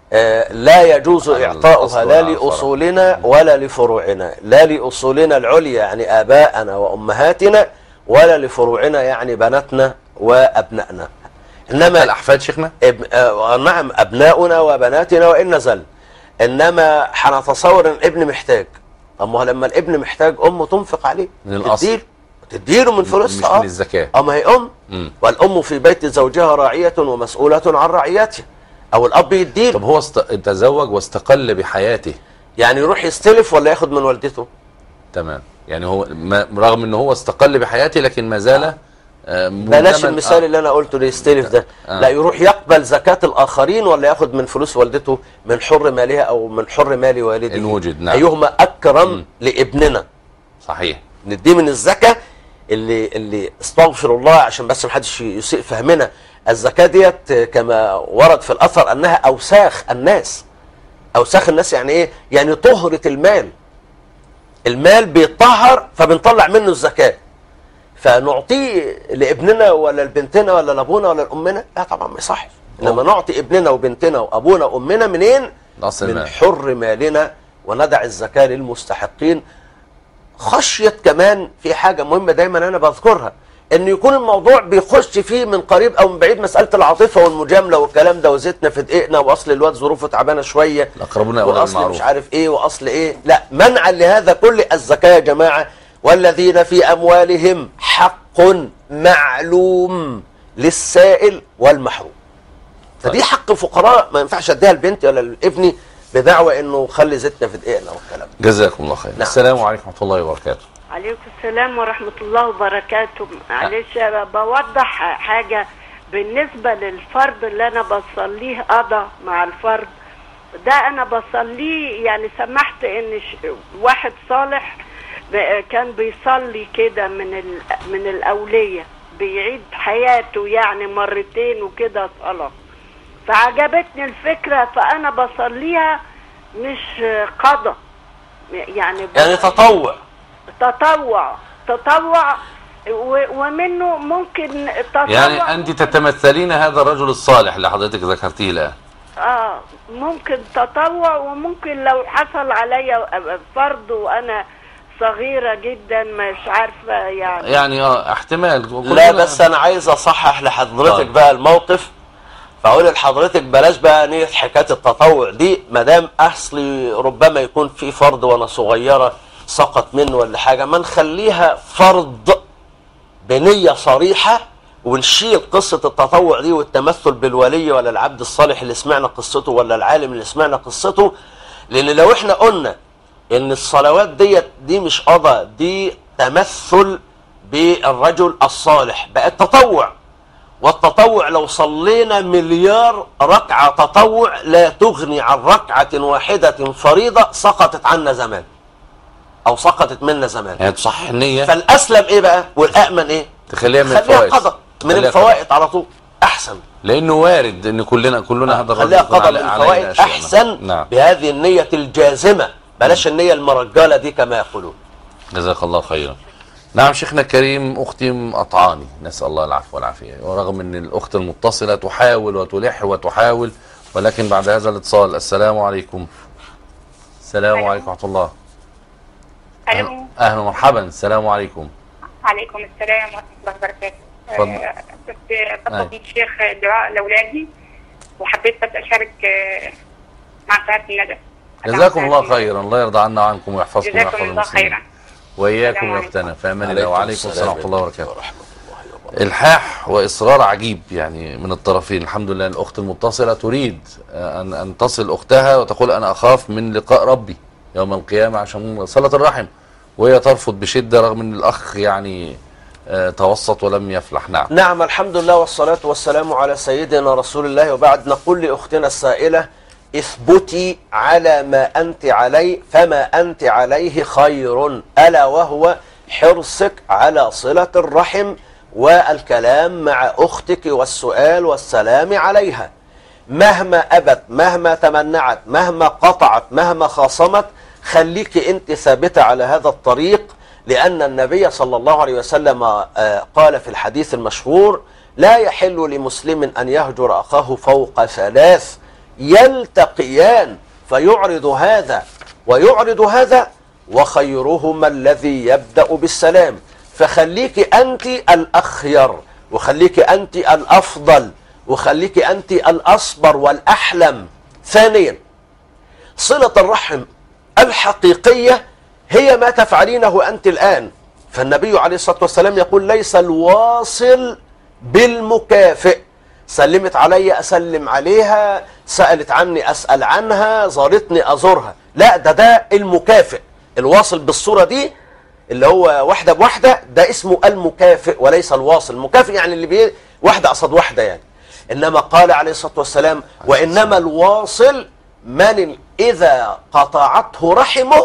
لا يجوز إعطاؤها لا لأصولنا ولا لفروعنا، لا لأصولنا العليا يعني آباءنا وأمهاتنا، ولا لفروعنا يعني بناتنا وأبنائنا، إنما الأحفاد شيخنا؟ نعم، أبناؤنا وبناتنا وإن نزل. إنما هنتصور إن الابن محتاج، أما لما الابن محتاج أمه تنفق عليه من الأصل، تديله من فلوسها، مش من الزكاة. ما هي والأم في بيت زوجها راعية ومسؤولة عن رعيتها، أو الأب يديله. طب هو تزوج واستقل بحياته، يعني يروح يستلف ولا ياخد من والدته؟ تمام، يعني هو رغم ان هو استقل بحياته لكن ما زال بلاش المثال اللي انا قلته اللي يستلف ده. لا، يروح يقبل زكاة الآخرين ولا ياخد من فلوس والدته من حر مالها أو من حر مال والده إن وجد. نعم. أيهما أكرم لابننا؟ صحيح، نديه من الزكاة اللي استغفر الله عشان بس محدش يسيء فهمنا. الزكاة ديت كما ورد في الأثر أنها أوساخ الناس. أوساخ الناس يعني إيه؟ يعني طهرة المال. المال بيطهر فبنطلع منه الزكاة، فنعطيه لابننا ولا لبنتنا ولا لابونا ولا لأمنا؟ لا طبعا ما يصحش. لما نعطي ابننا وبنتنا وأبونا وأمنا منين؟ من حر مالنا، وندع الزكاة للمستحقين. خشية كمان في حاجة مهمة دايما أنا بذكرها، ان يكون الموضوع بيخش فيه من قريب او من بعيد، مساله العاطفه والمجامله والكلام ده، وزيتنا في دقيقنا، واصل الواد ظروفه تعبانه شويه، الاقربون اولى واصل بالمعروف، مش عارف ايه، واصل ايه. لا، منعا لهذا كل الزكاه يا جماعه. والذين في اموالهم حق معلوم للسائل والمحروم. فدي حق فقراء، ما ينفعش اديها لبنتي ولا لابني بدعوى انه خلي زيتنا في دقيقنا والكلام ده. جزاكم الله خير. نعم. السلام عليكم ورحمه الله وبركاته. عليكم السلام ورحمة الله وبركاته. معلش بوضح حاجة بالنسبة للفرض اللي أنا بصليه قضاء مع الفرض ده. أنا بصليه يعني سمحت إن واحد صالح كان بيصلي كده من الأولية بيعيد حياته يعني مرتين وكده صلاة، فعجبتني الفكرة فأنا بصليها مش قضاء يعني تطوع ومنه ممكن تطوع. يعني أنت تتمثلين هذا الرجل الصالح اللي حضرتك ذكرتيه الآن. ممكن تطوع، وممكن لو حصل عليا فرض وأنا صغيرة جدا مش عارفة يعني احتمال. لا بس أنا عايز أصحح لحضرتك بقى الموقف، فأقول لحضرتك بلاش بقى نية حكاية التطوع دي، مدام أصلي ربما يكون في فرض وأنا صغيرة سقط منه ولا حاجة، ما نخليها فرض بنية صريحة ونشيل قصة التطوع دي والتمثل بالولي ولا العبد الصالح اللي سمعنا قصته ولا العالم اللي سمعنا قصته. لأن لو احنا قلنا إن الصلوات دي مش قضاء، دي تمثل بالرجل الصالح، بقى التطوع. والتطوع لو صلينا مليار ركعة تطوع لا تغني عن ركعة واحدة فريضة سقطت عنا زمان او سقطت منا زمان. يعني تصحح النية. فالاسلم ايه بقى والامن ايه؟ تخليها من الفوائد. قضاء من الفوائد على طول احسن، لانه وارد ان كلنا هذا الرجل خليها قضاء من الفوائد احسن. نعم. بهذه النية الجازمة، بلاش النية المرجلة دي كما يقولون. جزاك الله خيرا. نعم شيخنا الكريم، اختي مقطعاني، نسال الله العفو والعافيه، ورغم ان الاخت المتصله تحاول وتلح وتحاول، ولكن بعد هذا الاتصال. السلام عليكم. السلام عليكم ورحمه الله. اهلا ومرحبا. السلام عليكم. وعليكم السلام ورحمه الله وبركاته. كنت بطلب من الشيخ دعاء لاولادي، وحبيت بس اشارك مع شهاده الندى. جزاكم الله خيرا، الله يرضى عنا وعنكم ويحفظكم ويحفظ جزاكم الله خيرا. وإياكم يا أختنا، في أمان الله. وعليكم السلام ورحمة الله وبركاته. إلحاح وإصرار عجيب يعني من الطرفين. الحمد لله الأخت المتصلة تريد أن تصل أختها وتقول أنا أخاف من لقاء ربي يوم القيامة عشان صلة الرحم، وهي ترفض بشدة رغم أن الأخ يعني توسط ولم يفلح. نعم. نعم الحمد لله والصلاة والسلام على سيدنا رسول الله. وبعد نقول لأختنا السائلة اثبتي على ما أنت عليه، فما أنت عليه خير، ألا وهو حرصك على صلة الرحم والكلام مع أختك والسؤال والسلام عليها. مهما أبت، مهما تمنعت، مهما قطعت، مهما خاصمت، خليك أنت ثابتة على هذا الطريق، لأن النبي صلى الله عليه وسلم قال في الحديث المشهور لا يحل لمسلم أن يهجر أخاه فوق ثلاث يلتقيان فيعرض هذا ويعرض هذا وخيرهما الذي يبدأ بالسلام. فخليك أنت الأخير، وخليك أنت الأفضل، وخليك أنت الأصبر والأحلم. ثانيا صلة الرحم الحقيقية هي ما تفعلينه أنت الآن. فالنبي عليه الصلاة والسلام يقول ليس الواصل بالمكافئ. سلمت علي أسلم عليها، سألت عني أسأل عنها، زارتني أزورها، لا ده المكافئ. الواصل بالصورة دي اللي هو واحدة بواحدة ده اسمه المكافئ وليس الواصل. المكافئ يعني اللي واحدة قصد واحدة يعني. إنما قال عليه الصلاة والسلام وإنما الواصل من إذا قطعته رحمه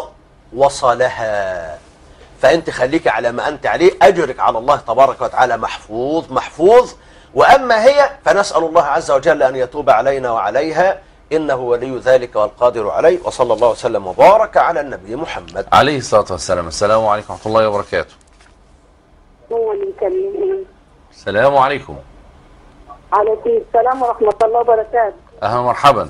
وصلها. فأنت خليك على ما أنت عليه، أجرك على الله تبارك وتعالى محفوظ. وأما هي فنسأل الله عز وجل أن يتوب علينا وعليها، إنه ولي ذلك والقادر عليه. وصلى الله وسلم وبارك على النبي محمد عليه الصلاة والسلام. السلام عليكم ورحمة الله وبركاته. السلام عليكم. عليكم السلام ورحمة الله وبركاته. أهلا ومرحبا.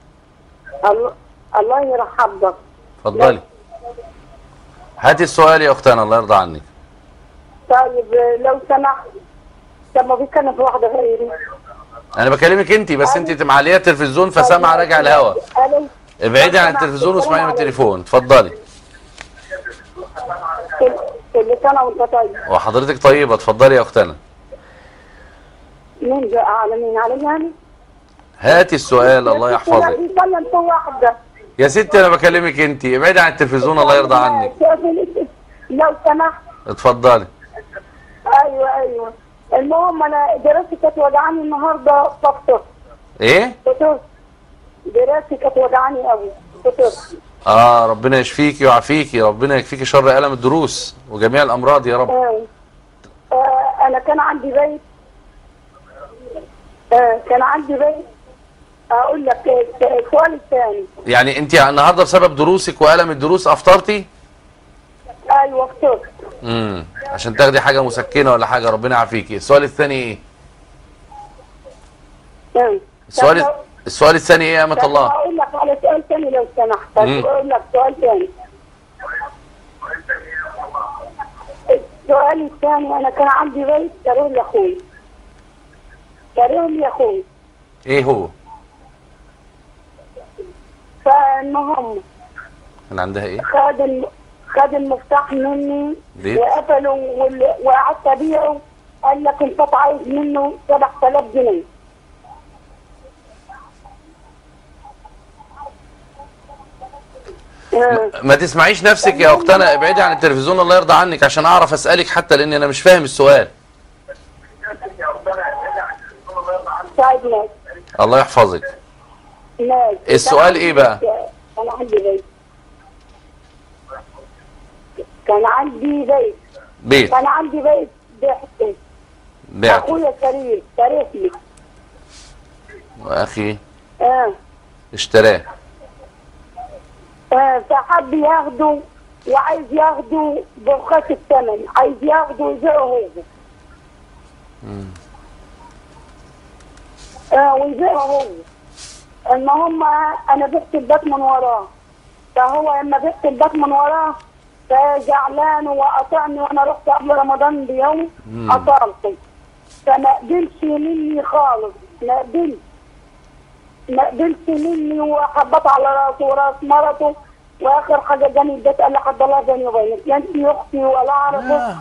الله يرحمك. اتفضلي. هاتي السؤال يا أختنا الله يرضى عنك. طيب لو سمحت، طب ما بيتكلم في واحدة غيري. أنا بكلمك أنت بس، أنت معلية التلفزيون فسامعة راجع الهوا. ابعدي عن التلفزيون واسمعي من التليفون. اتفضلي. كل سنة وأنت طيب. وحضرتك طيبة. اتفضلي يا أختنا. مين جاء على مين؟ علي يعني؟ هاتي السؤال الله يحفظك. بيتكلم في واحدة. يا ستي انا بكلمك انت، ابعدي عن التلفزيون الله يرضى عنك. لو سمحت. اتفضلي. ايوه المهم انا دراستي كانت وجعاني النهارده فطرت. ايه؟ فطرت. دراستي كانت وجعاني قوي فطرت. ربنا يشفيكي ويعافيكي، ربنا يكفيكي شر ألم الدروس وجميع الامراض يا رب. انا كان عندي بيت. اقول لك السؤال الثاني. يعني انت النهارده بسبب دروسك والم الدروس افطرتي؟ ايوه فطرت. عشان تاخدي حاجه مسكنه ولا حاجه، ربنا يعافيكي. السؤال الثاني ايه؟ السؤال الثاني ايه يا امة الله؟ اقول لك على سؤال ثاني لو سمحت. اقول لك سؤال ثاني. السؤال الثاني انا كان عندي بيت كريه لاخوي. ايه هو؟ فالمهم كان عندها ايه؟ خد المفتاح مني بيت وقفله وقعدت ابيعه. قال لك انت عايز منه 7000 جنيه. ما تسمعيش نفسك يا اختنا، ابعدي عن التلفزيون الله يرضى عنك عشان اعرف اسالك، حتى لان انا مش فاهم السؤال. الله يحفظك. السؤال ايه بقى؟ كان عندي بيت بعته. اخويا كريم شاركني. واخي اشتراه. فحب ياخده وعايز ياخده برخص الثمن، عايز ياخده ويبيعه هو. ويبيعه هو. المهم انا بعت البيت من وراه. فهو لما بعت البيت من وراه فزعلان وقطعني، وانا رحت قبل رمضان بيوم قطعته. فما قبلش مني خالص، ما قبلش مني وخبط على راسه وراس مرته. واخر حاجه جاني البيت قال لي حد الله بيني وبينك، لا انت اختي ولا اعرفك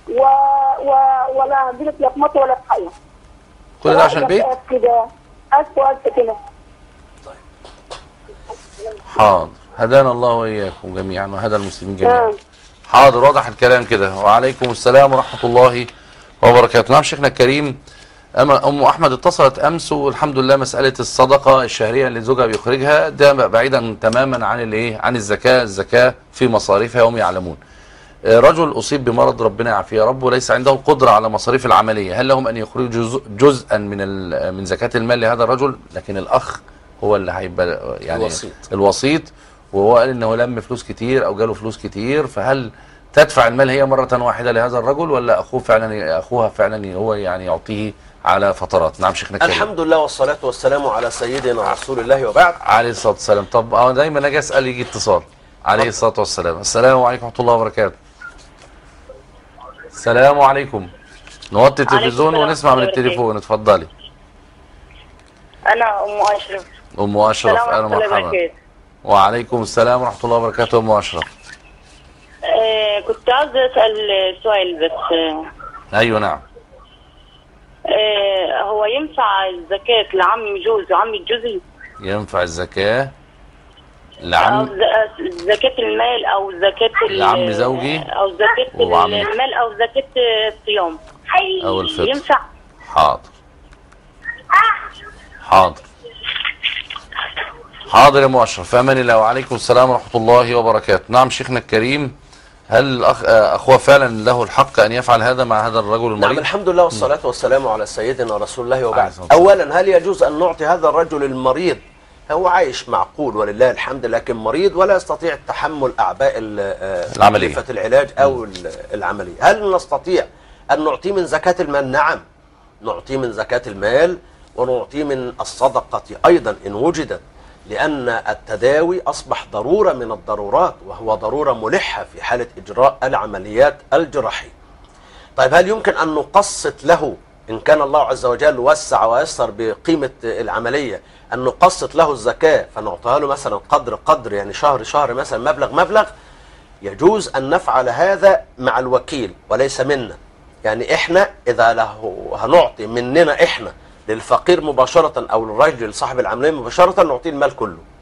ولا هجيلك لا في مطر ولا في حاجه. كل ده عشان البيت؟ كده ألف كده. حاضر، هدانا الله واياكم جميعا وهدى المسلمين جميعا. حاضر، واضح الكلام كده. وعليكم السلام ورحمه الله وبركاته. نعم شيخنا الكريم، ام احمد اتصلت امس والحمد لله مساله الصدقه الشهريه اللي زوجها بيخرجها ده بعيدا تماما عن الايه؟ عن الزكاه في مصاريفها وهم يعلمون. رجل اصيب بمرض ربنا يعافيه يا رب وليس عنده القدره على مصاريف العمليه، هل لهم ان يخرجوا جزءا من زكاه المال لهذا الرجل؟ لكن الاخ هو اللي هيبقى يعني الوسيط، وهو قال انه لم فلوس كتير او جاله فلوس كتير، فهل تدفع المال هي مره واحده لهذا الرجل ولا اخوها فعلا هو يعني يعطيه على فترات؟ نعم شيخنا الكريم. الحمد لله والصلاة والسلام على سيدنا رسول الله وبعد. عليه الصلاة والسلام. طب دايما اجي اسال يجي اتصال. عليه الصلاة والسلام. السلام عليكم ورحمة الله وبركاته. السلام عليكم. نوطي التلفزيون ونسمع من التليفون. اتفضلي. انا ام اشرف. ام اشرف، اهلا ومرحبا. وعليكم السلام ورحمة الله وبركاته. ام اشرف. كنت عاوزه اسال سؤال بس. ايوه نعم. هو ينفع الزكاة لعم جوز وعم جوزي؟ ينفع الزكاة لعم زكاة المال او زكاة لعم زوجي او زكاة المال او زكاة الصيام او الفطر ينفع؟ حاضر يا ام اشرف، في امان الله. وعليكم السلام ورحمة الله وبركاته. نعم شيخنا الكريم، هل اخوه فعلا له الحق ان يفعل هذا مع هذا الرجل المريض؟ نعم الحمد لله والصلاة والسلام على سيدنا رسول الله وبعد. اولا هل يجوز ان نعطي هذا الرجل المريض؟ هو عايش معقول ولله الحمد، لكن مريض ولا يستطيع تحمل اعباء العملية العلاج او العملية. هل نستطيع ان نعطيه من زكاة المال؟ نعم نعطيه من زكاة المال ونعطيه من الصدقة ايضا ان وجدت، لأن التداوي أصبح ضرورة من الضرورات، وهو ضرورة ملحة في حالة إجراء العمليات الجراحية. طيب هل يمكن أن نقسط له إن كان الله عز وجل وسع ويسر بقيمة العملية، أن نقسط له الزكاة فنعطيها له مثلا قدر يعني شهر مثلا مبلغ؟ يجوز أن نفعل هذا مع الوكيل وليس منا. يعني إحنا إذا له هنعطي مننا إحنا للفقير مباشرة أو للرجل صاحب العملية مباشرة نعطيه المال كله.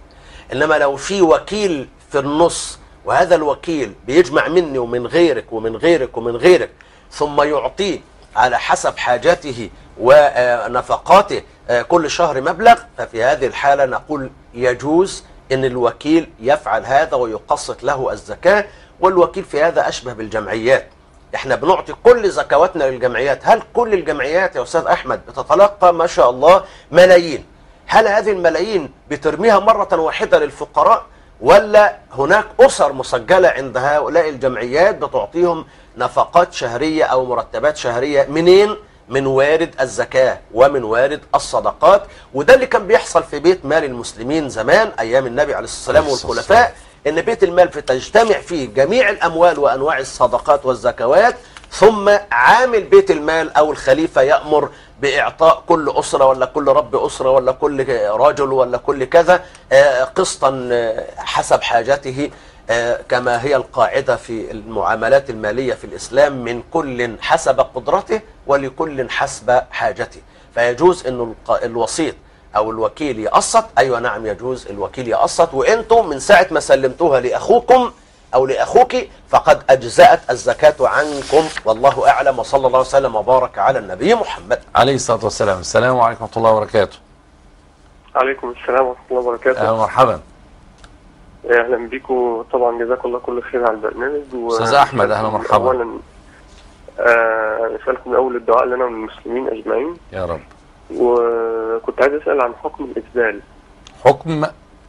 إنما لو في وكيل في النص، وهذا الوكيل بيجمع مني ومن غيرك ومن غيرك ومن غيرك، ثم يعطيه على حسب حاجته ونفقاته كل شهر مبلغ، ففي هذه الحالة نقول يجوز ان الوكيل يفعل هذا ويقسط له الزكاة. والوكيل في هذا أشبه بالجمعيات، احنا بنعطي كل زكواتنا للجمعيات. هل كل الجمعيات يا أستاذ أحمد بتتلقى ما شاء الله ملايين؟ هل هذه الملايين بترميها مرة واحدة للفقراء، ولا هناك أسر مسجلة عند هؤلاء الجمعيات بتعطيهم نفقات شهرية أو مرتبات شهرية؟ منين؟ من وارد الزكاة ومن وارد الصدقات. وده اللي كان بيحصل في بيت مال المسلمين زمان أيام النبي عليه الصلاة والسلام والخلفاء، إن بيت المال تجتمع فيه جميع الأموال وأنواع الصدقات والزكوات، ثم عامل بيت المال أو الخليفة يأمر بإعطاء كل أسرة ولا كل رب أسرة ولا كل رجل ولا كل كذا قسطا حسب حاجته، كما هي القاعدة في المعاملات المالية في الإسلام، من كل حسب قدرته ولكل حسب حاجته. فيجوز أن الوسيط أو الوكيل يقسط، أيوة نعم يجوز الوكيل يقسط، وأنتم من ساعة ما سلمتوها لأخوكم أو لأخوك فقد أجزأت الزكاة عنكم، والله أعلم، وصلى الله وسلم وبارك على النبي محمد عليه الصلاة والسلام. السلام عليكم ورحمة الله وبركاته. عليكم السلام ورحمة الله وبركاته. أهلا ومرحبا. أهلا بكم، طبعا جزاكم الله كل خير على البرنامج. أستاذ أحمد أهلا ومرحبا. أولا أسألكم الأول الدعاء لنا والمسلمين أجمعين يا رب. وكنت عايز أسأل عن حكم الإسبال. حكم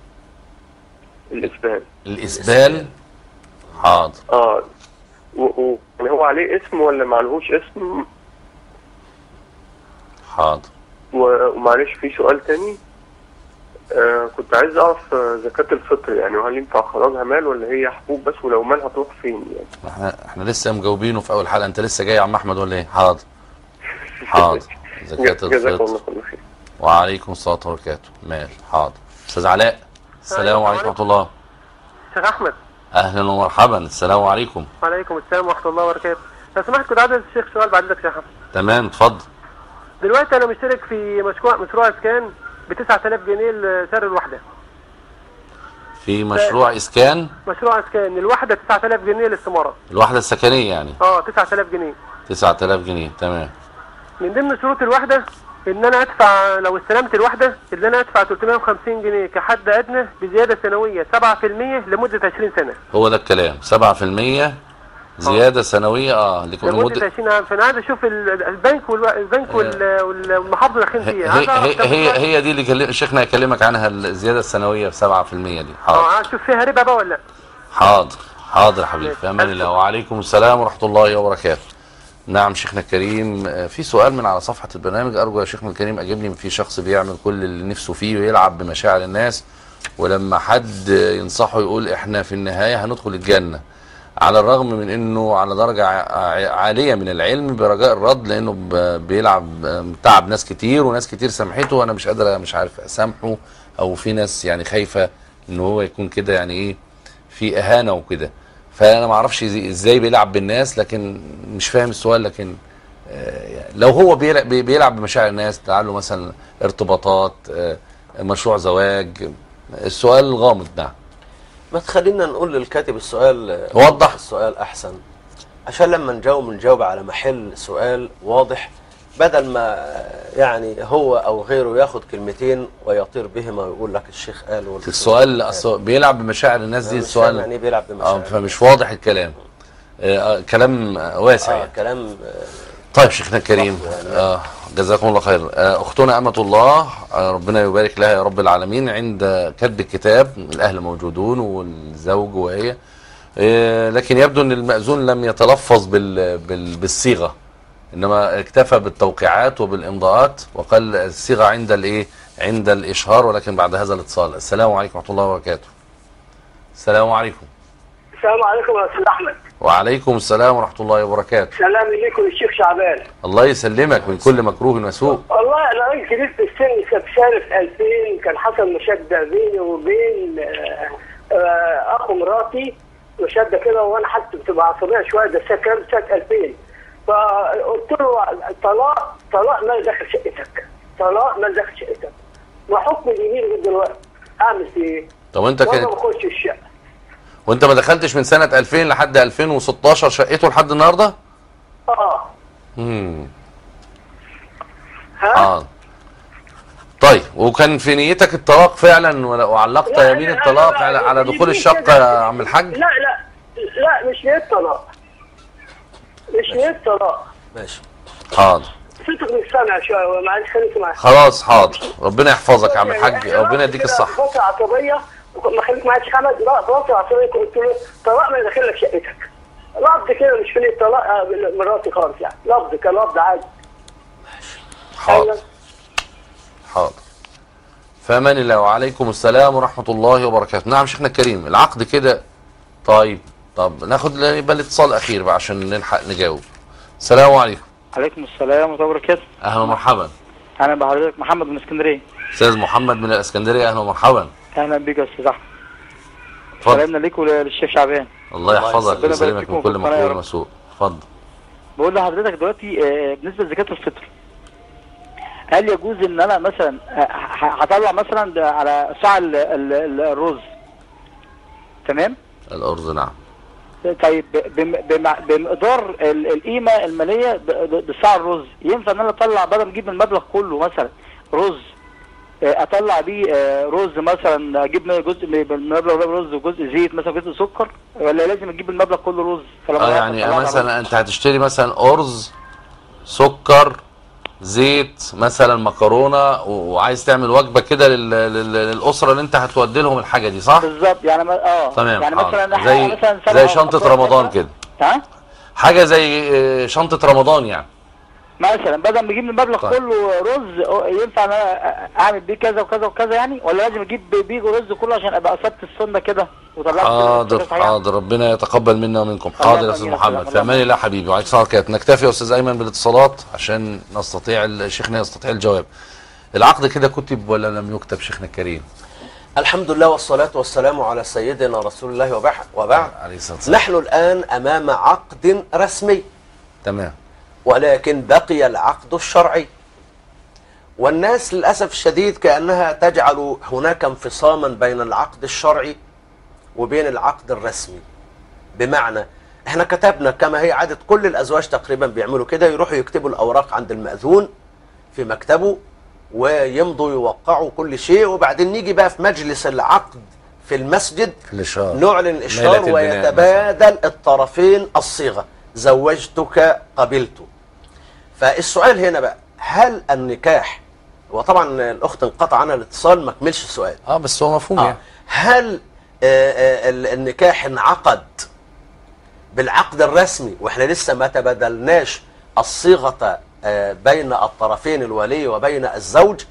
الإسبال. حاضر. يعني هو عليه اسم ولا معلهوش اسم؟ حاضر. ومعلش في سؤال تاني، كنت عايز اعرف زكاة الفطر، يعني وهل ينفع خراجها مال ولا هي حبوب بس، ولو مال هتروح فين يعني؟ احنا لسه مجاوبينه في اول حلقة، انت لسه جاي يا عم احمد ولا ايه؟ حاضر. حاضر. زكاة جزاكم الله الفطر. كل خير. وعليكم السلام وبركاته. ماشي حاضر. استاذ علاء السلام عليكم ورحمة الله. شيخ احمد اهلا ومرحبا. السلام عليكم. وعليكم السلام ورحمة الله وبركاته. لو سمحت كنت عايز الشيخ سؤال بعد اذنك يا شيخ احمد. تمام اتفضل. دلوقتي انا مشترك في مشروع اسكان ب 9000 جنيه لسعر الوحدة. في مشروع اسكان؟ مشروع اسكان الوحدة 9000 جنيه للاستمارة. الوحدة السكنية يعني؟ 9000 جنيه. 9000 جنيه تمام. من ضمن شروط الوحدة ان انا ادفع لو استلمت الوحدة ان انا ادفع 350 جنيه كحد ادنى بزيادة سنوية 7% لمدة 20 سنة. هو ده الكلام 7% زيادة سنوية لمدة 20 عام. فانا عايز اشوف البنك والمحافظة داخلين فيها. هي دي اللي شيخنا يكلمك عنها، الزيادة السنوية ب 7% دي. حاضر. عايز اشوف فيها ربا بقى ولا لا؟ حاضر حاضر حبيبي في امان الله. وعليكم السلام ورحمة الله وبركاته. نعم شيخنا الكريم، في سؤال من على صفحة البرنامج، أرجو يا شيخنا الكريم أجبني. في شخص بيعمل كل اللي نفسه فيه ويلعب بمشاعر الناس، ولما حد ينصحه يقول إحنا في النهاية هندخل الجنة، على الرغم من أنه على درجة عالية من العلم، برجاء الرد، لأنه بيلعب تعب ناس كتير وناس كتير سامحته وأنا مش عارف أسامحه، أو في ناس يعني خايفة أنه هو يكون كده يعني إيه في إهانة وكده. فانا ما اعرفش ازاي بيلعب بالناس، لكن مش فاهم السؤال. لكن لو هو بيلعب بمشاعر الناس، تعالوا مثلا ارتباطات، مشروع زواج، السؤال غامض. نعم. ما تخلينا نقول للكاتب السؤال وضح السؤال احسن، عشان لما نجاوب على محل سؤال واضح، بدل ما يعني هو او غيره ياخد كلمتين ويطير بهما ويقول لك الشيخ قال السؤال بيلعب بمشاعر الناس دي. السؤال يعني بيلعب بمشاعر فمش واضح الكلام. كلام واسع يعني. كلام طيب شيخنا الكريم جزاكم الله خير. اختنا امة الله ربنا يبارك لها يا رب العالمين، عند كتب الكتاب الاهل موجودون والزوج وهي، لكن يبدو ان المأذون لم يتلفظ بالصيغة، انما اكتفى بالتوقيعات وبالامضاءات، وقال الصيغه عند الايه؟ عند الاشهار، ولكن بعد هذا الاتصال. السلام عليكم ورحمه الله وبركاته. السلام عليكم. السلام عليكم يا استاذ احمد. وعليكم السلام ورحمه الله وبركاته. سلام عليكم الشيخ شعبان. الله يسلمك من كل مكروه وسوء. والله انا راجل كبير في السن، كنت سنه 2000 كان حصل مشاده بيني وبين اخو مراتي، مشاده كده، وانا حتى بتبقى عصبيه شويه، ده كان سنه 2000. فقلت له طلاق ما دخل شقتك، طلاق ما دخل شقتك. وحكم اليمين دلوقتي اعمل فيه ايه؟ طب وانت وانا كانت بخش الشقه. وانت ما دخلتش من سنه 2000 لحد 2016 شقته لحد النهارده؟ اه. ها؟ طيب وكان في نيتك الطلاق فعلا وعلقت يمين الطلاق على دخول الشقه يا عم الحاج؟ لا مش نية طلاق. مش نية طلاق. ماشي. حاضر. صوتك مش سامع شويه، معلش خليك معايا. خلاص حاضر، ربنا يحفظك يا عم الحاج، ربنا يديك الصحه. فتره عصبيه ما خليك معايا يا حمد. لا فتره عصبيه كنت له طلاق ما يدخلك شقتك. لفظ كده مش في نية طلاق مراتي خالص يعني، لفظ كلفظ عادي. حاضر حاضر. فامان الله وعليكم السلام ورحمه الله وبركاته. نعم شيخنا الكريم، العقد كده. طيب ناخد يبقى الاتصال الاخير بقى عشان نلحق نجاوب. السلام عليكم. عليكم السلام ورحمه الله وبركاته. اهلا ومرحبا. اهلا بحضرتك، محمد من اسكندريه. استاذ محمد من الاسكندريه، اهلا ومرحبا. اهلا بيك يا استاذ احمد. اتفضل. سلامنا ليك وللشيخ شعبان. الله يحفظك ويسلمك من كل مكروه ومسوء. اتفضل. بقول لحضرتك دلوقتي بالنسبه لزكاه الفطر، هل يجوز ان انا مثلا هطلع مثلا على صاع الرز، تمام؟ الارز نعم. طيب بمقدار القيمه الماليه بصاع الرز، ينفع ان انا اطلع بدل ما اجيب المبلغ كله مثلا رز، اطلع بيه رز مثلا، اجيب جزء من المبلغ ده رز وجزء زيت مثلا جزء سكر، ولا لازم اجيب المبلغ كله رز؟ يعني مثلا انت هتشتري مثلا ارز، سكر، زيت، مثلا مكرونه، وعايز تعمل وجبه كده للاسره اللي انت هتودي لهم الحاجه دي، صح؟ بالظبط. يعني تمام. يعني مثلا زي شنطه رمضان كده. ها؟ حاجه زي شنطه رمضان يعني. مثلا بدل ما اجيب المبلغ كله رز، ينفع ان انا اعمل بيه كذا وكذا وكذا يعني، ولا لازم اجيب بيه رز كله عشان ابقى اصبت السنه كده وطلعت؟ حاضر ربنا يتقبل منا ومنكم. حاضر يا استاذ محمد، في امان الله حبيبي وعليك السلام عليكم. نكتفي يا استاذ ايمن بالاتصالات عشان نستطيع شيخنا يستطيع الجواب. العقد كده كتب ولا لم يكتب شيخنا الكريم؟ الحمد لله والصلاة والسلام على سيدنا رسول الله وبعد. نحن الآن أمام عقد رسمي. تمام. ولكن بقي العقد الشرعي، والناس للأسف الشديد كأنها تجعل هناك انفصاما بين العقد الشرعي وبين العقد الرسمي. بمعنى احنا كتبنا كما هي عادة كل الأزواج تقريبا بيعملوا كده، يروحوا يكتبوا الأوراق عند المأذون في مكتبه ويمضوا يوقعوا كل شيء، وبعدين نيجي بقى في مجلس العقد في المسجد نعلن الإشهار ويتبادل الطرفين الصيغة، زوجتك قبلت. فالسؤال هنا بقى، هل النكاح، وطبعا الأخت انقطع عنها الاتصال ما كملش السؤال. بس هو مفهوم يعني. هل النكاح انعقد بالعقد الرسمي واحنا لسه ما تبادلناش الصيغة بين الطرفين الولي وبين الزوج؟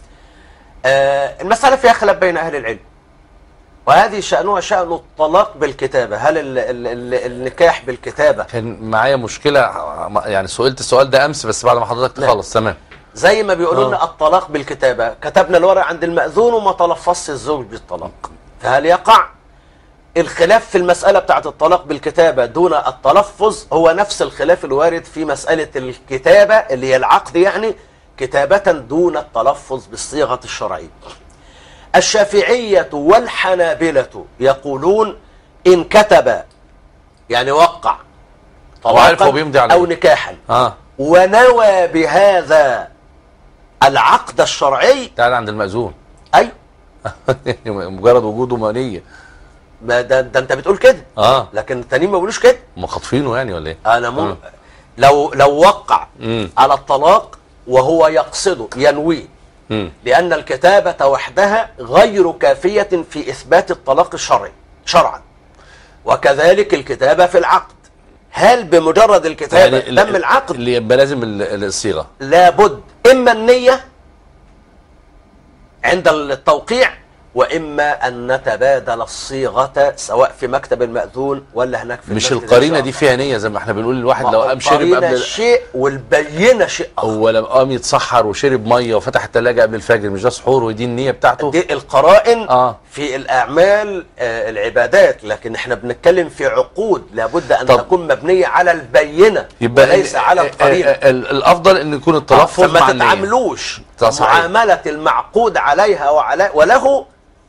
المسألة فيها خلاف بين أهل العلم، وهذه شأنها شأن الطلاق بالكتابة. هل النكاح بالكتابة؟ كان معايا مشكلة يعني، سئلت السؤال ده أمس بس بعد ما حضرتك تخلص. تمام. زي ما بيقولوا لنا الطلاق بالكتابة، كتبنا الورق عند المأذون وما تلفظش الزوج بالطلاق، فهل يقع؟ الخلاف في المسألة بتاعت الطلاق بالكتابة دون التلفظ هو نفس الخلاف الوارد في مسألة الكتابة اللي هي العقد، يعني كتابة دون التلفظ بالصيغة الشرعية. الشافعية والحنابلة يقولون إن كتب يعني وقع طلاقا أو نكاحا ونوى بهذا العقد الشرعي تعال عند المأذون. أيوه مجرد وجوده منية. ما ده انت بتقول كده. لكن التانيين ما بيقولوش كده. هم خاطفينه يعني ولا ايه؟ انا لو وقع على الطلاق وهو يقصده ينويه، لأن الكتابة وحدها غير كافية في إثبات الطلاق الشرعي شرعا، وكذلك الكتابة في العقد. هل بمجرد الكتابة يعني تم العقد؟ اللي يبقى لازم الصيغة، لابد إما النية عند التوقيع، وإما أن نتبادل الصيغة سواء في مكتب المأذون ولا هناك في مش القرينة دي فيها نية زي ما احنا بنقول. الواحد لو قام شرب قبل شيء والبينة شيء آخر. هو لما قام يتسحر وشرب مية وفتح الثلاجة قبل الفجر، مش ده سحور ودي النية بتاعته؟ دي القرائن في الأعمال العبادات، لكن احنا بنتكلم في عقود لابد أن تكون مبنية على البينة وليس على القرينة. الأفضل أن يكون التلفظ مع النية. فما تتعاملوش معاملة المعقود عليها وله